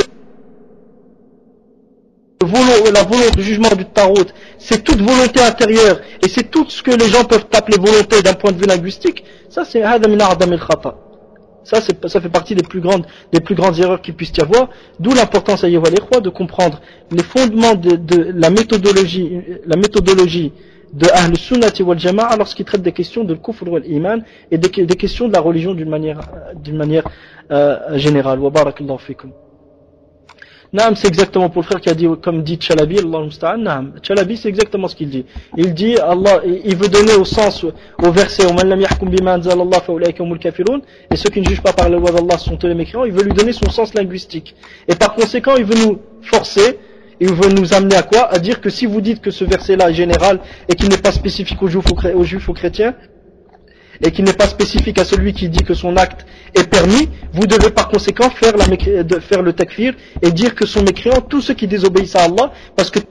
la volonté du jugement du tarot, c'est toute volonté intérieure et c'est tout ce que les gens peuvent appeler volonté d'un point de vue linguistique, ça c'est hada min a'dam al-khata. Ça c'est ça fait partie des plus grandes des plus grandes erreurs qu'il puisse y avoir, d'où l'importance ayyuha al-ikhwa de comprendre les fondements de, de la méthodologie la méthodologie de Ahl Sunnati wal Jama'a lorsqu'ils traitent des questions de kufr wal iman et des, des questions de la religion d'une manière, d'une manière euh, générale. Wa barakallahu fikum. Naam, c'est exactement pour le frère qui a dit, comme dit Chalabi, Allah musta'an, Naam. Chalabi, c'est exactement ce qu'il dit. Il dit, Allah, il veut donner au sens, au verset, وَمَنْ لَمْ يَحْكُمْ بِمَا أَنزَلَ اللَّهُ فَأُولَٰئِكَ هُمُ الْكَافِرُونَ, et ceux qui ne jugent pas par la loi d'Allah sont tous les mécréants, il veut lui donner son sens linguistique. Et par conséquent, il veut nous forcer, il veut nous amener à quoi? À dire que si vous dites que ce verset-là est général et qu'il n'est pas spécifique aux juifs, aux juifs, aux chrétiens, et qui n'est pas spécifique à celui qui dit que son acte est permis, vous devez par conséquent faire, la mécré... de faire le takfir et dire que sont mécréants tous ceux qui désobéissent à Allah, parce que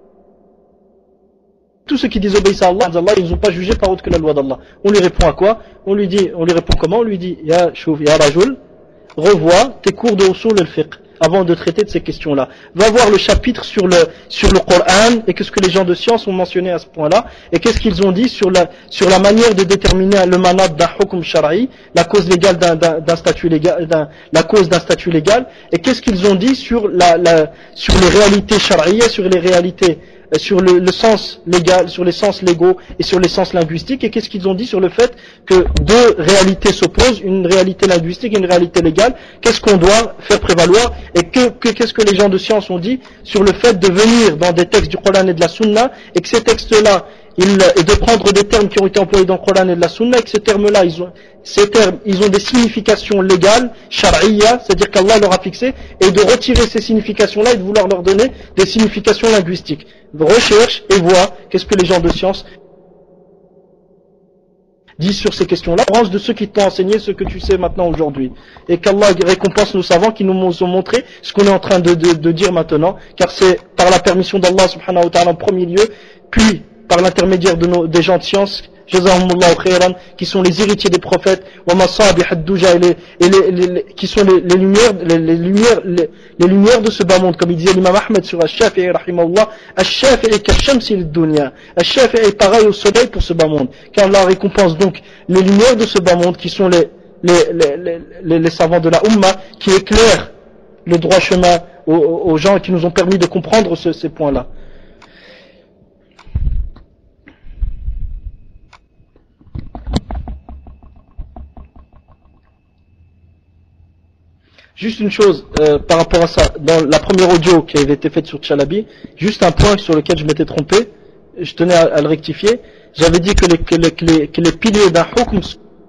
tous ceux qui désobéissent à Allah, ils n'ont pas jugé par autre que la loi d'Allah. On lui répond à quoi? On lui dit, on lui répond comment? On lui dit, Ya Chouf, Ya Rajul, revois tes cours de usul al-fiqh avant de traiter de ces questions-là. Va voir le chapitre sur le, sur le Coran et qu'est-ce que les gens de science ont mentionné à ce point-là et qu'est-ce qu'ils ont dit sur la, sur la manière de déterminer le manad d'un hukm shara'i, la cause légale d'un, d'un, d'un statut légal, d'un, la cause d'un statut légal, et qu'est-ce qu'ils ont dit sur la, la, sur les réalités shara'iyyah, sur les réalités, sur le, le sens légal, sur les sens légaux et sur les sens linguistiques, et qu'est-ce qu'ils ont dit sur le fait que deux réalités s'opposent, une réalité linguistique et une réalité légale, qu'est-ce qu'on doit faire prévaloir, et que, que, qu'est-ce que les gens de science ont dit sur le fait de venir dans des textes du Coran et de la Sunna, et que ces textes-là, ils, et de prendre des termes qui ont été employés dans le Coran et de la Sunna, et que ces termes-là, ils ont, ces termes, ils ont des significations légales, shar'iyya, c'est-à-dire qu'Allah leur a fixé, et de retirer ces significations-là et de vouloir leur donner des significations linguistiques. Recherche et vois qu'est-ce que les gens de science disent sur ces questions-là, branche de ceux qui t'ont enseigné ce que tu sais maintenant aujourd'hui. Et qu'Allah récompense nos savants qui nous ont montré ce qu'on est en train de, de, de dire maintenant, car c'est par la permission d'Allah subhanahu wa ta'ala en premier lieu, puis par l'intermédiaire de nos, des gens de science, Jazahumullahu khairan, qui sont les héritiers des prophètes, wa masabih ad-duja, et les, et les, les, les, qui sont les, les lumières, les, les lumières, les, les lumières de ce bas monde, comme il disait l'imam Ahmed sur Al-Shafi'i rahimahullah, Al-Shafi'i kashamsi lid-dunya, Al-Shafi'i est pareil au soleil pour ce bas monde, car Allah récompense donc les lumières de ce bas monde, qui sont les, les, les, les, les, les savants de la Ummah, qui éclairent le droit chemin aux, aux gens et qui nous ont permis de comprendre ce, ces points-là. Juste une chose euh, par rapport à ça, dans la première audio qui avait été faite sur Chalabi, juste un point sur lequel je m'étais trompé, je tenais à, à le rectifier. J'avais dit que les, que les, que les, que les piliers d'un hukm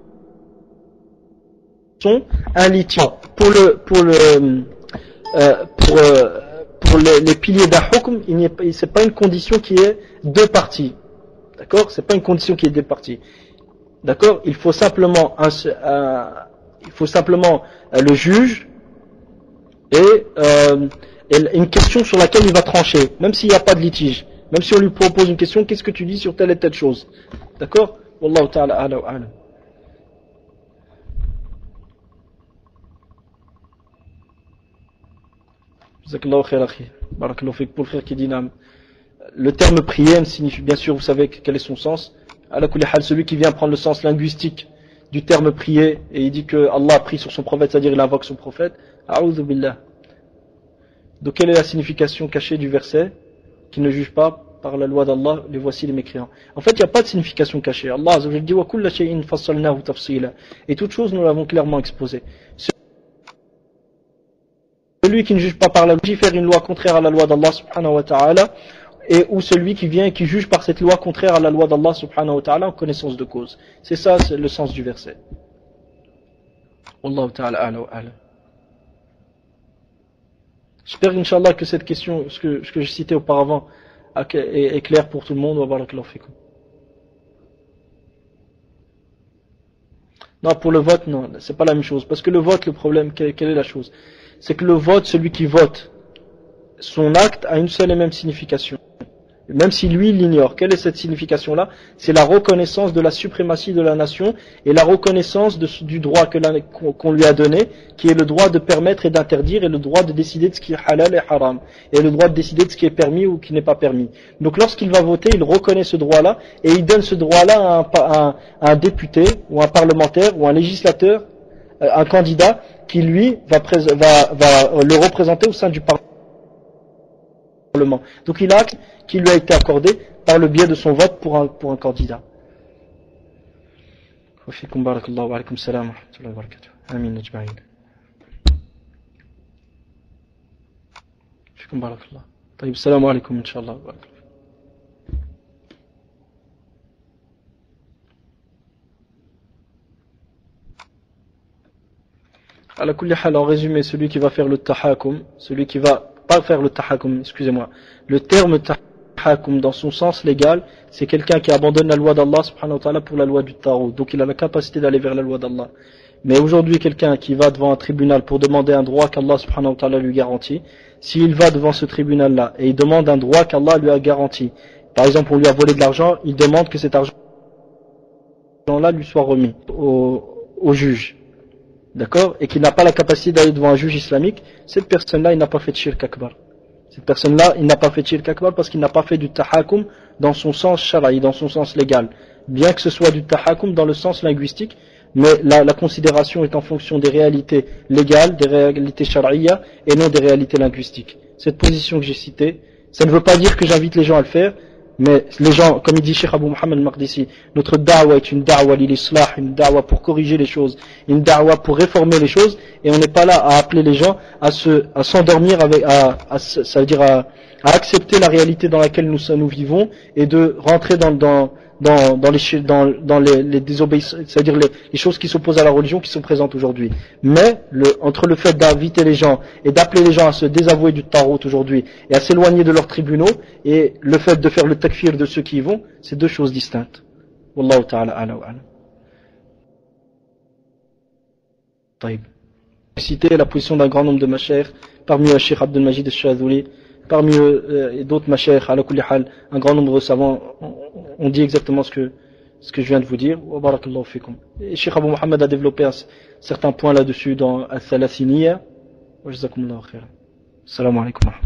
sont un litige. Pour le pour le euh, pour euh, pour les, les piliers d'un hukm, il n'y est c'est pas une condition qui est deux parties. D'accord? C'est pas une condition qui est deux parties. D'accord? Il faut simplement un, un il faut simplement euh, le juge et, euh, et une question sur laquelle il va trancher, même s'il n'y a pas de litige, même si on lui propose une question, qu'est-ce que tu dis sur telle et telle chose, d'accord? Wallahu ta'ala a'la wa a'lam. Jazakallahu khair akhi, barakallahu fik. Pour le frère qui dit nam, le terme prière signifie, bien sûr, vous savez quel est son sens. Ala kulli hal, celui qui vient prendre le sens linguistique du terme prier, et il dit que Allah a pris sur son prophète, c'est-à-dire il invoque son prophète, a'udhu billah. Donc quelle est la signification cachée du verset qui ne juge pas par la loi d'Allah, les voici les mécréants? En fait, il n'y a pas de signification cachée. Allah azza wa jalla dit wa kulla shay'in fassalnahu tafsila, et toute chose nous l'avons clairement exposé. Celui qui ne juge pas par la loi, faire une loi contraire à la loi d'Allah subhanahu wa ta'ala, et ou celui qui vient et qui juge par cette loi contraire à la loi d'Allah subhanahu wa ta'ala en connaissance de cause. C'est ça, c'est le sens du verset. Wallahu ta'ala a'la wa a'lam. J'espère, Inch'Allah, que cette question, ce que, ce que j'ai cité auparavant, est, est clair pour tout le monde. Wa barakallahu fikum. Non, pour le vote, non, c'est pas la même chose. Parce que le vote, le problème, quelle, quelle est la chose? C'est que le vote, celui qui vote, son acte a une seule et même signification. Même si lui l'ignore. Quelle est cette signification-là? C'est la reconnaissance de la suprématie de la nation et la reconnaissance de, du droit que la, qu'on lui a donné, qui est le droit de permettre et d'interdire, et le droit de décider de ce qui est halal et haram, et le droit de décider de ce qui est permis ou qui n'est pas permis. Donc lorsqu'il va voter, il reconnaît ce droit-là, et il donne ce droit-là à un, à un, à un député, ou un parlementaire, ou un législateur, un candidat, qui lui va, va, va le représenter au sein du Parlement. Parlement. Donc il a acte qui lui a été accordé par le biais de son vote pour un, pour un candidat. وفيكم بارك الله وعليكم السلام ورحمة الله وبركاته آمين أجمعين فيكم بارك الله طيب السلام عليكم إن شاء الله وبارك الله. على كل حال, en résumé, celui qui va faire le tahakum, celui qui va pas faire le tahakum, excusez-moi, le terme tahakum dans son sens légal, c'est quelqu'un qui abandonne la loi d'Allah subhanahu wa ta'ala pour la loi du Tarout. Donc il a la capacité d'aller vers la loi d'Allah. Mais aujourd'hui, quelqu'un qui va devant un tribunal pour demander un droit qu'Allah subhanahu wa ta'ala lui garantit, s'il va devant ce tribunal-là et il demande un droit qu'Allah lui a garanti, par exemple on lui a volé de l'argent, il demande que cet argent-là lui soit remis au, au juge. D'accord? Et qu'il n'a pas la capacité d'aller devant un juge islamique, cette personne-là, il n'a pas fait de shirk akbar. Cette personne-là, il n'a pas fait de shirk akbar parce qu'il n'a pas fait du tahakum dans son sens shara'i, dans son sens légal. Bien que ce soit du tahakum dans le sens linguistique, mais la, la considération est en fonction des réalités légales, des réalités shara'iya, et non des réalités linguistiques. Cette position que j'ai citée, ça ne veut pas dire que j'invite les gens à le faire, mais les gens, comme il dit Cheikh Abou Mohammed al-Maqdisi, notre da'wa est une da'wa l'islah, une da'wa pour corriger les choses, une da'wa pour réformer les choses, et on n'est pas là à appeler les gens à se, à s'endormir avec, à, à, ça veut dire à, à accepter la réalité dans laquelle nous, nous vivons, et de rentrer dans, dans, dans, dans les, dans, dans les, les désobéissances, c'est-à-dire les, les choses qui s'opposent à la religion qui sont présentes aujourd'hui. Mais, le, entre le fait d'inviter les gens et d'appeler les gens à se désavouer du Tarout aujourd'hui et à s'éloigner de leurs tribunaux, et le fait de faire le takfir de ceux qui y vont, c'est deux choses distinctes. Wallahu ta'ala ala wa ala. Taïb. Citer la position d'un grand nombre de mashayikh, parmi eux Cheikh Abdul Majid al-Shadhuli, parmi eux euh, et d'autres mashayikh, ala kulli hal, un grand nombre de savants ont dit exactement ce que, ce que je viens de vous dire. Wa barakallahu fikum. Et Cheikh Abou Mohammed a développé un, certains points là-dessus dans Al-Thalathiniya. Wa jazakumullahu khairan. Assalamu alaikum wa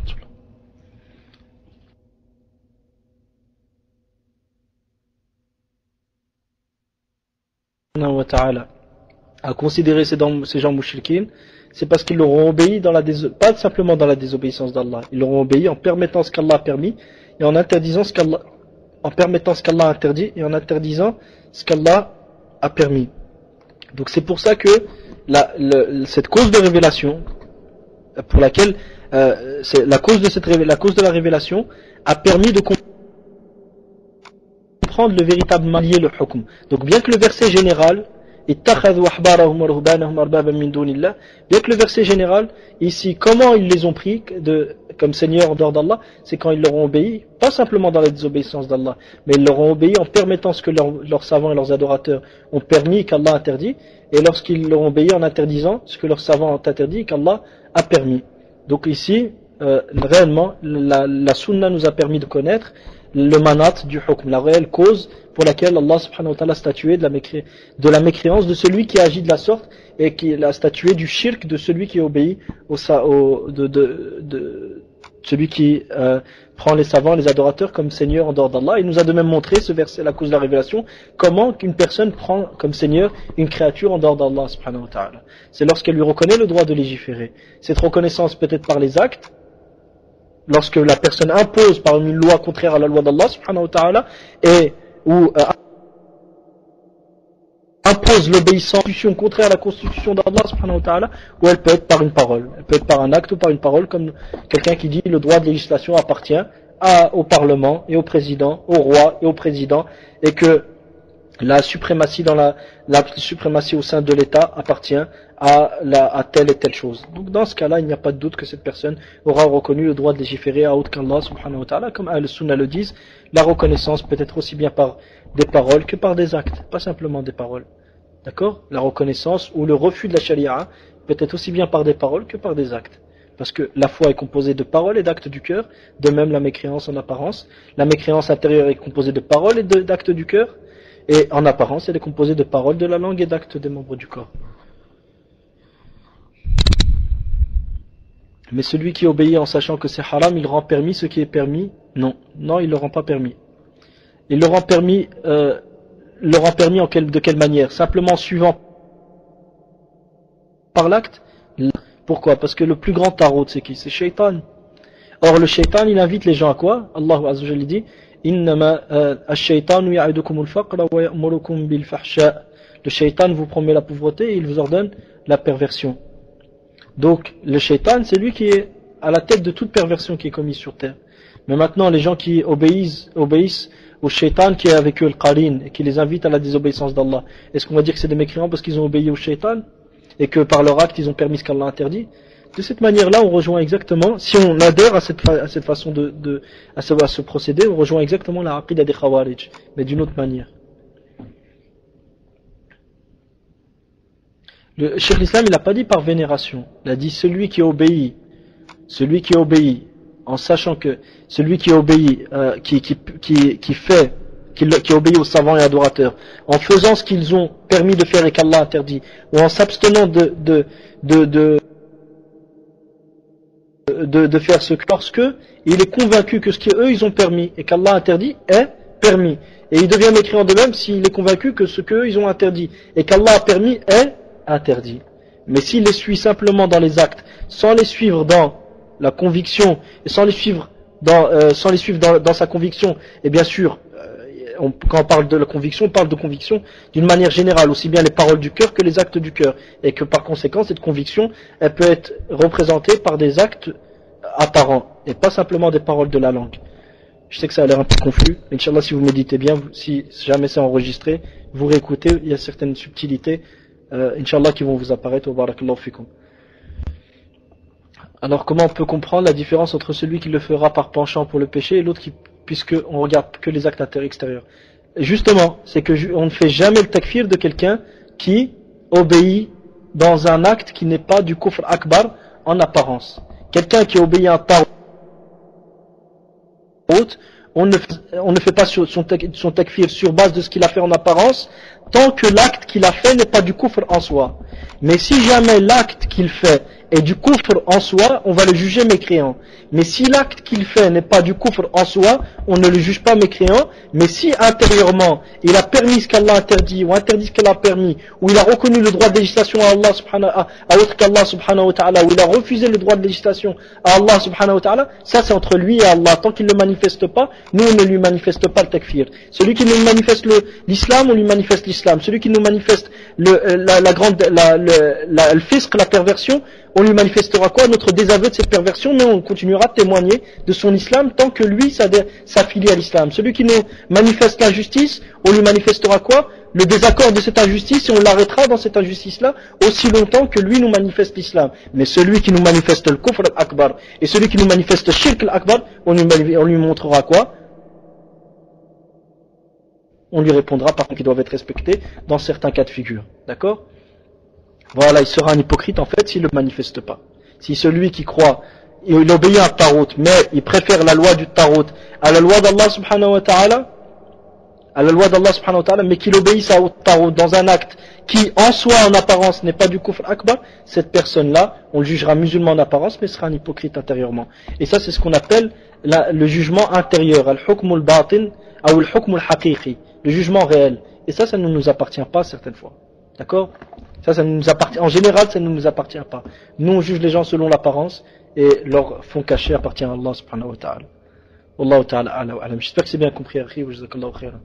rahmatullah. Wa ta'ala à considérer ces, ces gens mouchriquines, c'est parce qu'ils leur ont obéi dans la déso- pas simplement dans la désobéissance d'Allah, ils leur ont obéi en permettant ce qu'Allah a permis et en interdisant ce qu'Allah, en permettant ce qu'Allah a interdit et en interdisant ce qu'Allah a permis. Donc c'est pour ça que la, le, cette cause de révélation, pour laquelle euh, c'est la cause de cette la cause de la révélation a permis de comprendre le véritable lié le hukm. Donc bien que le verset général bien que le verset général, ici, comment ils les ont pris de, comme Seigneur en dehors d'Allah, c'est quand ils leur ont obéi, pas simplement dans la désobéissance d'Allah, mais ils leur ont obéi en permettant ce que leurs, leurs savants et leurs adorateurs ont permis qu'Allah interdit, et lorsqu'ils leur ont obéi en interdisant ce que leurs savants ont interdit qu'Allah a permis. Donc ici, euh, réellement, la, la sunna nous a permis de connaître le manat du hukm, la réelle cause pour laquelle Allah subhanahu wa ta'ala a statué de la, mécré... de la mécréance de celui qui agit de la sorte et qui a statué du shirk de celui qui obéit au, au de, de, de celui qui euh, prend les savants, les adorateurs comme Seigneur en dehors d'Allah. Il nous a de même montré, ce verset, la cause de la révélation, comment qu'une personne prend comme Seigneur une créature en dehors d'Allah subhanahu wa ta'ala. C'est lorsqu'elle lui reconnaît le droit de légiférer. Cette reconnaissance peut être par les actes, lorsque la personne impose par une loi contraire à la loi d'Allah subhanahu wa ta'ala et ou euh, impose l'obéissance contraire à la constitution d'Allah subhanahu wa ta'ala, ou elle peut être par une parole, elle peut être par un acte ou par une parole, comme quelqu'un qui dit le droit de législation appartient à, au Parlement et au président, au roi et au président, et que la suprématie dans la, la suprématie au sein de l'État appartient à, la, à telle et telle chose. Donc dans ce cas-là, il n'y a pas de doute que cette personne aura reconnu le droit de légiférer à autre qu'Allah subhanahu wa ta'ala, comme Ahl-Sunnah le disent. La reconnaissance peut être aussi bien par des paroles que par des actes, pas simplement des paroles. D'accord? La reconnaissance ou le refus de la charia peut être aussi bien par des paroles que par des actes. Parce que la foi est composée de paroles et d'actes du cœur, de même la mécréance en apparence. La mécréance intérieure est composée de paroles et de, d'actes du cœur, et en apparence elle est composée de paroles de la langue et d'actes des membres du corps. Mais celui qui obéit en sachant que c'est haram, il rend permis ce qui est permis? Non, non, il ne le rend pas permis. Il le rend permis, euh, le rend permis en quel, de quelle manière? Simplement en suivant par l'acte? Pourquoi? Parce que le plus grand tarot, c'est qui? C'est Shaitan. Or le shaitan il invite les gens à quoi? Allah Azza wa Jalla dit Innama ash-shaytanu ya'idukum al-faqra wa ya'murukum bil-fahsha. Le shaitan vous promet la pauvreté et il vous ordonne la perversion. Donc le shaitan c'est lui qui est à la tête de toute perversion qui est commise sur terre. Mais maintenant les gens qui obéissent, obéissent au shaitan qui est avec eux le qarin et qui les invite à la désobéissance d'Allah, est-ce qu'on va dire que c'est des mécréants parce qu'ils ont obéi au shaitan et que par leur acte ils ont permis ce qu'Allah interdit? De cette manière-là, on rejoint exactement, si on adhère à cette, fa à cette façon de, de à, ce, à ce procédé, on rejoint exactement la aqida des Khawarij, mais d'une autre manière. Le Cheikh l'Islam, il n'a pas dit par vénération, il a dit celui qui obéit, celui qui obéit, en sachant que celui qui obéit, euh, qui, qui, qui, qui fait, qui, qui obéit aux savants et adorateurs, en faisant ce qu'ils ont permis de faire et qu'Allah interdit, ou en s'abstenant de, de, de, de De, de faire ce que lorsque il est convaincu que ce qu'eux ils ont permis et qu'Allah interdit est permis, et il devient mécréant de même s'il est convaincu que ce qu'eux ils ont interdit et qu'Allah a permis est interdit. Mais s'il les suit simplement dans les actes sans les suivre dans la conviction et sans les suivre dans, euh, sans les suivre dans, dans sa conviction, et bien sûr on, quand on parle de la conviction, on parle de conviction d'une manière générale, aussi bien les paroles du cœur que les actes du cœur, et que par conséquent cette conviction elle peut être représentée par des actes apparents et pas simplement des paroles de la langue. Je sais que ça a l'air un peu confus, mais Inch'Allah, si vous méditez bien, si jamais c'est enregistré, vous réécoutez, il y a certaines subtilités euh, Inch'Allah qui vont vous apparaître. Wa barakallahu fikum. Alors comment on peut comprendre la différence entre celui qui le fera par penchant pour le péché et l'autre qui, puisque on regarde que les actes extérieurs? Et justement, c'est que on ne fait jamais le takfir de quelqu'un qui obéit dans un acte qui n'est pas du kufr akbar en apparence. Quelqu'un qui obéit à un tarot, on ne, on ne fait pas son, son takfir sur base de ce qu'il a fait en apparence, tant que l'acte qu'il a fait n'est pas du kufr en soi. Mais si jamais l'acte qu'il fait est du kufr en soi, on va le juger mécréant. Mais si l'acte qu'il fait n'est pas du kufr en soi, on ne le juge pas mécréant. Mais si intérieurement, il a permis ce qu'Allah interdit, ou interdit ce qu'Allah a permis, ou il a reconnu le droit de législation à Allah subhanahu à, à autre qu'Allah subhanahu wa ta'ala, ou il a refusé le droit de législation à Allah subhanahu wa ta'ala, ça c'est entre lui et Allah. Tant qu'il ne le manifeste pas, nous on ne lui manifeste pas le takfir. Celui qui nous manifeste l'islam, on lui manifeste l'islam. Celui qui nous manifeste le, la, la grande, la, le, la, le fisq, la perversion, on lui manifestera quoi? Notre désaveu de cette perversion, mais on continuera à témoigner de son islam tant que lui s'affilie à l'islam. Celui qui nous manifeste l'injustice, on lui manifestera quoi? Le désaccord de cette injustice, et on l'arrêtera dans cette injustice-là aussi longtemps que lui nous manifeste l'islam. Mais celui qui nous manifeste le kufr al-akbar et celui qui nous manifeste le shirk al-akbar, on lui, on lui montrera quoi? On lui répondra par contre qu'ils doivent être respectés dans certains cas de figure. D'accord? Voilà, il sera un hypocrite en fait s'il ne le manifeste pas. Si celui qui croit, il obéit à un tarot, mais il préfère la loi du tarot à la loi d'Allah subhanahu wa ta'ala, à la loi d'Allah subhanahu wa ta'ala, mais qu'il obéisse à tarot dans un acte qui en soi en apparence n'est pas du kufr akbar, cette personne-là, on le jugera musulman en apparence, mais sera un hypocrite intérieurement. Et ça c'est ce qu'on appelle la, le jugement intérieur, al-hukm al-batin, ou al-hukm al-haqiqi, le jugement réel. Et ça, ça ne nous appartient pas certaines fois. D'accord? Ça, ça nous appartient. En général, ça ne nous appartient pas. Nous, on juge les gens selon l'apparence et leur fond caché appartient à Allah subhanahu wa ta'ala. Wallahu ta'ala a'la wa a'lam. J'espère que c'est bien compris, akhi, wa jazakallahu khairan.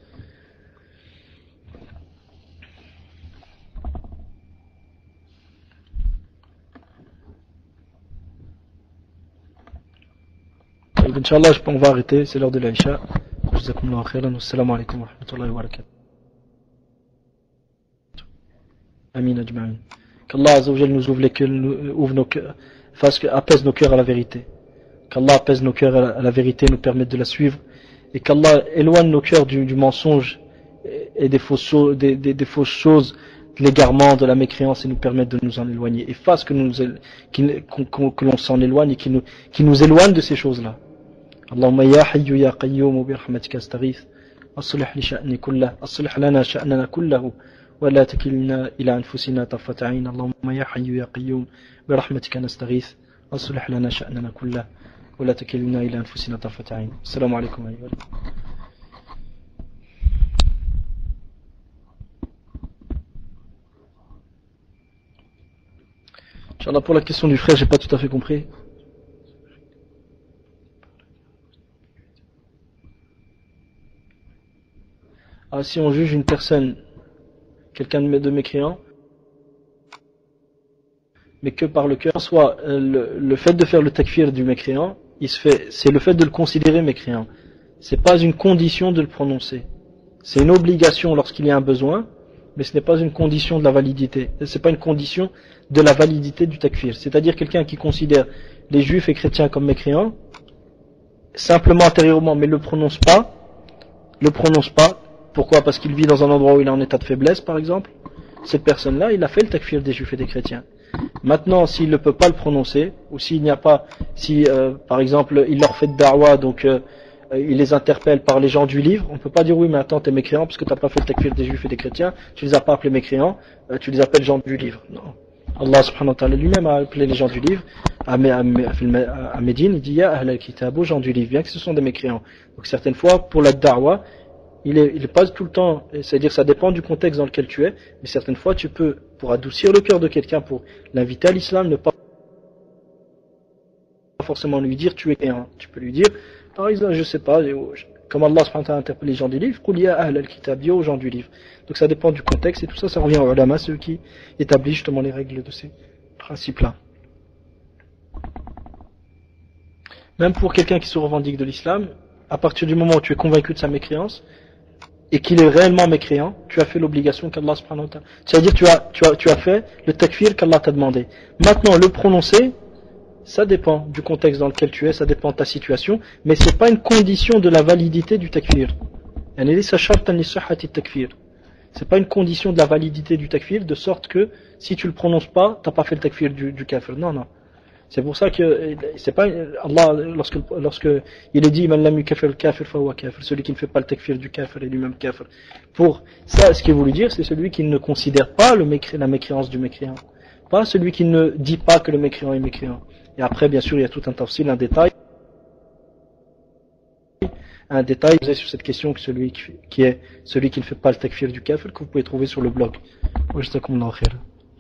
Inch'Allah, on va arrêter, c'est l'heure de l'Aïcha. Jazakumullahu khairan. Assalamu alaikum wa rahmatullahi wa barakatuh. Amin ajma'in. Qu'Allah Azza wa Jal nous ouvre les cœurs, nous ouvre nos cœurs, fasse que, apaise nos cœurs à la vérité. Qu'Allah apaise nos cœurs à la, à la vérité, nous permette de la suivre. Et qu'Allah éloigne nos cœurs du, du mensonge et, et des, fausses choses, des, des, des fausses choses, de l'égarement, de la mécréance, et nous permette de nous en éloigner. Et fasse que, nous, qu'on, que l'on s'en éloigne et qu'il nous, qu'il nous éloigne de ces choses-là. Allahumma ya hayyu ya qayyum bi rahmatika astaghith. Aslih li sha'ni kullah. Aslih lana sha'nana kullahu. ولا تكلنا إلى أنفسنا طرفة عين اللهم يا حي يا قيوم برحمتك نستغيث أصلح لنا شأننا كله ولا تكلنا إلى أنفسنا طرفة عين السلام عليكم أيها Inch'Allah, pour la question du frère, j'ai pas tout à fait compris. ah, si on juge une personne, quelqu'un de mécréant, mais que par le cœur, soit euh, le, le fait de faire le takfir du mécréant, il se fait, c'est le fait de le considérer mécréant. C'est pas une condition de le prononcer. C'est une obligation lorsqu'il y a un besoin, mais ce n'est pas une condition de la validité. C'est pas une condition de la validité du takfir. C'est-à-dire quelqu'un qui considère les juifs et chrétiens comme mécréants, simplement intérieurement, mais ne le prononce pas, le prononce pas. Pourquoi? Parce qu'il vit dans un endroit où il est en état de faiblesse, par exemple. Cette personne-là, il a fait le takfir des juifs et des chrétiens. Maintenant, s'il ne peut pas le prononcer, ou s'il n'y a pas, si euh, par exemple il leur fait de da'wa, donc euh, il les interpelle par les gens du livre, on ne peut pas dire oui mais attends t'es mécréant parce que tu n'as pas fait le takfir des juifs et des chrétiens, tu les as pas appelés mécréants, euh, tu les appelles gens du livre. Non. Allah subhanahu wa ta'ala lui-même a appelé les gens du livre à, à, à, à Médine, il dit ya ahl al-kitab, aux gens du livre, bien que ce sont des mécréants. Donc certaines fois pour la da'wa, il est, il est pas tout le temps, c'est-à-dire ça dépend du contexte dans lequel tu es, mais certaines fois tu peux, pour adoucir le cœur de quelqu'un, pour l'inviter à l'islam, ne pas forcément lui dire tu es mécréant. Tu peux lui dire, par exemple, je sais pas, comme Allah subhanahu wa ta'ala interpelle les gens du livre, qul ya ahl al-kitab, aux gens du livre. Donc ça dépend du contexte et tout ça, ça revient aux ulama, ceux qui établissent justement les règles de ces principes-là. Même pour quelqu'un qui se revendique de l'islam, à partir du moment où tu es convaincu de sa mécréance, et qu'il est réellement mécréant, tu as fait l'obligation qu'Allah subhanahu wa ta'ala. C'est-à-dire tu as, tu as, tu as fait le takfir qu'Allah t'a demandé. Maintenant, le prononcer, ça dépend du contexte dans lequel tu es, ça dépend de ta situation, mais c'est pas une condition de la validité du takfir. C'est pas une condition de la validité du takfir, de sorte que si tu le prononces pas, t'as pas fait le takfir du, du kafir. Non, non. C'est pour ça que c'est pas Allah lorsque lorsque il est dit man lam yukafir al-kafir fa huwa kafir, celui qui ne fait pas le takfir du kafir est lui-même kafir. Pour ça, ce qu'il voulait dire, c'est celui qui ne considère pas le mécré, la mécréance du mécréant, pas celui qui ne dit pas que le mécréant est mécréant. Et après, bien sûr, il y a tout un tafsil, un détail, un détail sur cette question que celui qui, qui est celui qui ne fait pas le takfir du kafir, que vous pouvez trouver sur le blog. Jazakumullahu khair.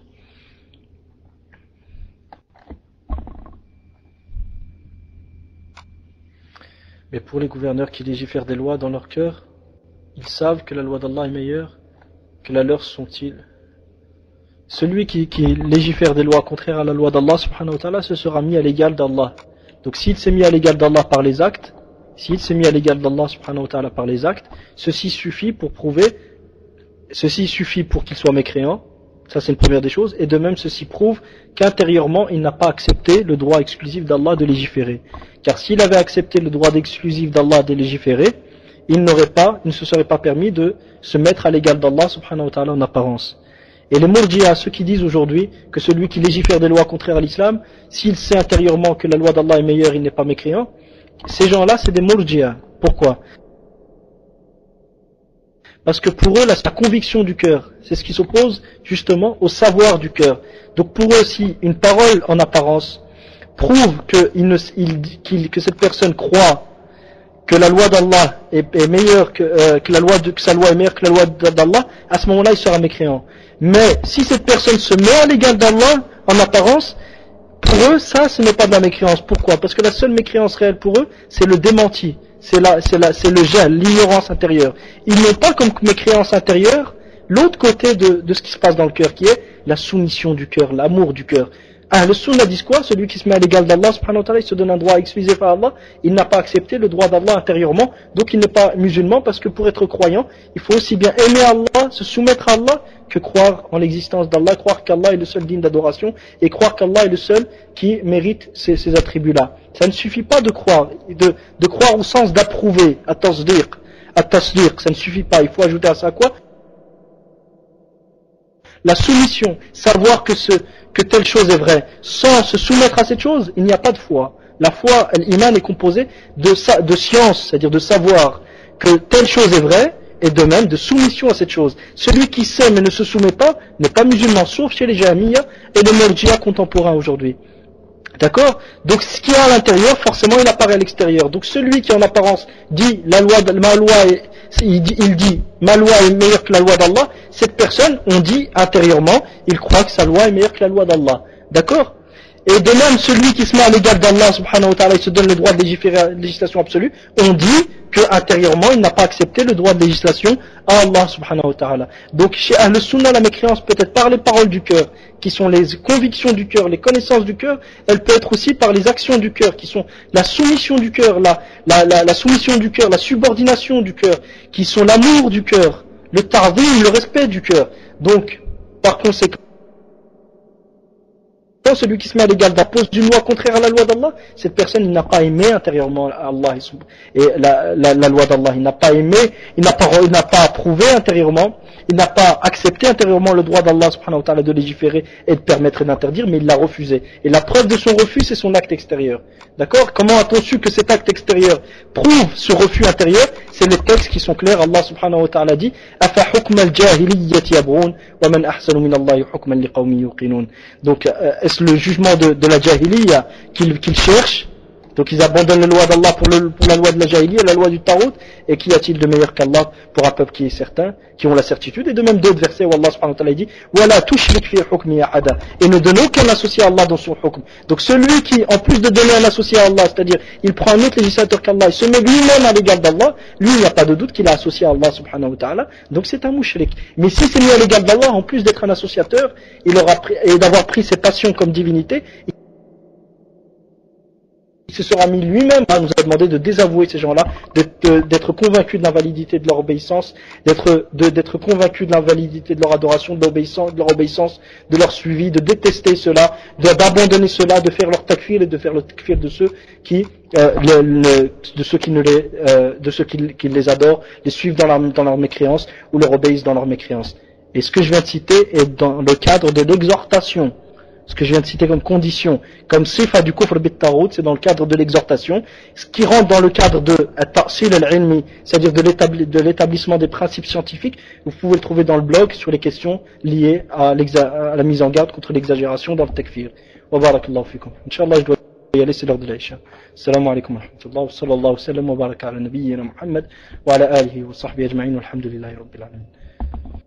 Mais pour les gouverneurs qui légifèrent des lois dans leur cœur, ils savent que la loi d'Allah est meilleure que la leur, sont-ils. Celui qui, qui légifère des lois contraires à la loi d'Allah subhanahu wa ta'ala se sera mis à l'égal d'Allah. Donc s'il s'est mis à l'égal d'Allah par les actes, s'il s'est mis à l'égal d'Allah subhanahu wa ta'ala par les actes, ceci suffit pour prouver, ceci suffit pour qu'il soit mécréant. Ça c'est une première des choses, et de même ceci prouve qu'intérieurement il n'a pas accepté le droit exclusif d'Allah de légiférer. Car s'il avait accepté le droit exclusif d'Allah de légiférer, il n'aurait pas, il ne se serait pas permis de se mettre à l'égal d'Allah subhanahu wa ta'ala en apparence. Et les murji'a, ceux qui disent aujourd'hui que celui qui légifère des lois contraires à l'islam, s'il sait intérieurement que la loi d'Allah est meilleure, il n'est pas mécréant, ces gens-là c'est des murji'a. Pourquoi ? Parce que pour eux, là, c'est la conviction du cœur. C'est ce qui s'oppose justement au savoir du cœur. Donc pour eux, si une parole en apparence prouve que, il ne, il, qu'il, que cette personne croit que la loi d'Allah est, est meilleure que, euh, que la loi de, que sa loi est meilleure que la loi d'Allah, à ce moment-là, il sera mécréant. Mais si cette personne se met à l'égal d'Allah en apparence, pour eux, ça, ce n'est pas de la mécréance. Pourquoi ? Parce que la seule mécréance réelle pour eux, c'est le démenti. C'est la, c'est la, c'est le gel, l'ignorance intérieure. Ils n'ont pas comme mécréance intérieure l'autre côté de, de ce qui se passe dans le cœur, qui est la soumission du cœur, l'amour du cœur. Ah, le sunna dit quoi ? Celui qui se met à l'égal d'Allah, subhanahu wa ta'ala, il se donne un droit exclusif à Allah, il n'a pas accepté le droit d'Allah intérieurement, donc il n'est pas musulman, parce que pour être croyant, il faut aussi bien aimer Allah, se soumettre à Allah, que croire en l'existence d'Allah, croire qu'Allah est le seul digne d'adoration, et croire qu'Allah est le seul qui mérite ces, ces attributs-là. Ça ne suffit pas de croire, de, de croire au sens d'approuver, à tasdiq, à tasdiq, ça ne suffit pas, il faut ajouter à ça quoi ? La soumission, savoir que, ce, que telle chose est vraie, sans se soumettre à cette chose, il n'y a pas de foi. La foi, l'iman est composé de, de science, c'est-à-dire de savoir que telle chose est vraie, et de même de soumission à cette chose. Celui qui sait mais ne se soumet pas, n'est pas musulman, sauf chez les Jahmiya et les Murji'a contemporains aujourd'hui. D'accord ? Donc ce qui est à l'intérieur, forcément il apparaît à l'extérieur. Donc celui qui en apparence dit la loi de, ma loi est, il dit, il dit ma loi est meilleure que la loi d'Allah, cette personne, on dit intérieurement, il croit que sa loi est meilleure que la loi d'Allah. D'accord ? Et de même, celui qui se met à l'égal d'Allah subhanahu wa ta'ala, il se donne le droit de légiférer, législation absolue, on dit qu'intérieurement, il n'a pas accepté le droit de législation à Allah subhanahu wa ta'ala. Donc, chez Ahl Sunnah, la mécréance peut être par les paroles du cœur, qui sont les convictions du cœur, les connaissances du cœur, elle peut être aussi par les actions du cœur, qui sont la soumission du cœur, la, la, la, la soumission du cœur, la subordination du cœur, qui sont l'amour du cœur, le ta'zim, le respect du cœur. Donc, par conséquent, celui qui se met à l'égal d'impose d'une loi contraire à la loi d'Allah, cette personne il n'a pas aimé intérieurement Allah et la, la, la loi d'Allah, il n'a pas aimé, il n'a pas, il n'a pas approuvé intérieurement, il n'a pas accepté intérieurement le droit d'Allah subhanahu wa ta'ala de légiférer et de permettre et d'interdire, mais il l'a refusé. Et la preuve de son refus, c'est son acte extérieur. D'accord? Comment a-t-on su que cet acte extérieur prouve ce refus intérieur? C'est les textes qui sont clairs. Allah subhanahu wa ta'ala dit Afa hukma al-jahiliyyati yabghun wa man ahsanu min Allahi hukman liqawmin yuqinun. Donc euh, est-ce le jugement de, de la jahiliya qu'ils qu'ils cherchent? Donc ils abandonnent la loi d'Allah pour, le, pour la loi de la jahiliya, la loi du Tarout. Et qu'y a-t-il de meilleur qu'Allah pour un peuple qui est certain, qui ont la certitude? Et de même d'autres versets où Allah subhanahu wa ta'ala dit Wala tushrik fi hukmi ahada, et ne donne aucun associé à Allah dans son hukm. Donc celui qui, en plus de donner un associé à Allah, c'est-à-dire il prend un autre législateur qu'Allah, il se met lui-même à l'égal d'Allah, lui il n'y a pas de doute qu'il a associé à Allah subhanahu wa ta'ala, donc c'est un mushrik. Mais si c'est mis à l'égal d'Allah, en plus d'être un associateur, il aura pris, et d'avoir pris ses passions comme divinité, il se sera mis lui-même à nous a demandé de désavouer ces gens-là, d'être convaincu de l'invalidité de leur obéissance, d'être d'être convaincu de l'invalidité de leur adoration, de, de leur obéissance, de leur suivi, de détester cela, d'abandonner cela, de faire leur takfir et de faire le takfir de ceux qui euh, le, le, de ceux qui ne les euh, de ceux qui, qui les adorent, les suivent dans leur dans leur mécréance ou leur obéissent dans leur mécréance. Et ce que je viens de citer est dans le cadre de l'exhortation. Ce que je viens de citer comme condition, comme sifa du kufr bit tarout, c'est dans le cadre de l'exhortation. Ce qui rentre dans le cadre de at-ta'sil al-ilmi, c'est-à-dire de l'établissement des principes scientifiques, vous pouvez le trouver dans le blog sur les questions liées à, à la mise en garde contre l'exagération dans le takfir. Wa barakallahu fikum. Inch'Allah, je dois y aller, c'est l'heure de l'Aïcha. Assalamu alaikum wa rahmatullah, wa sallallahu wa sallam wa baraka ala nabiyyina Muhammad, wa ala alihi wa sahbihi ajma'in, walhamdulillahi rabbil alamin.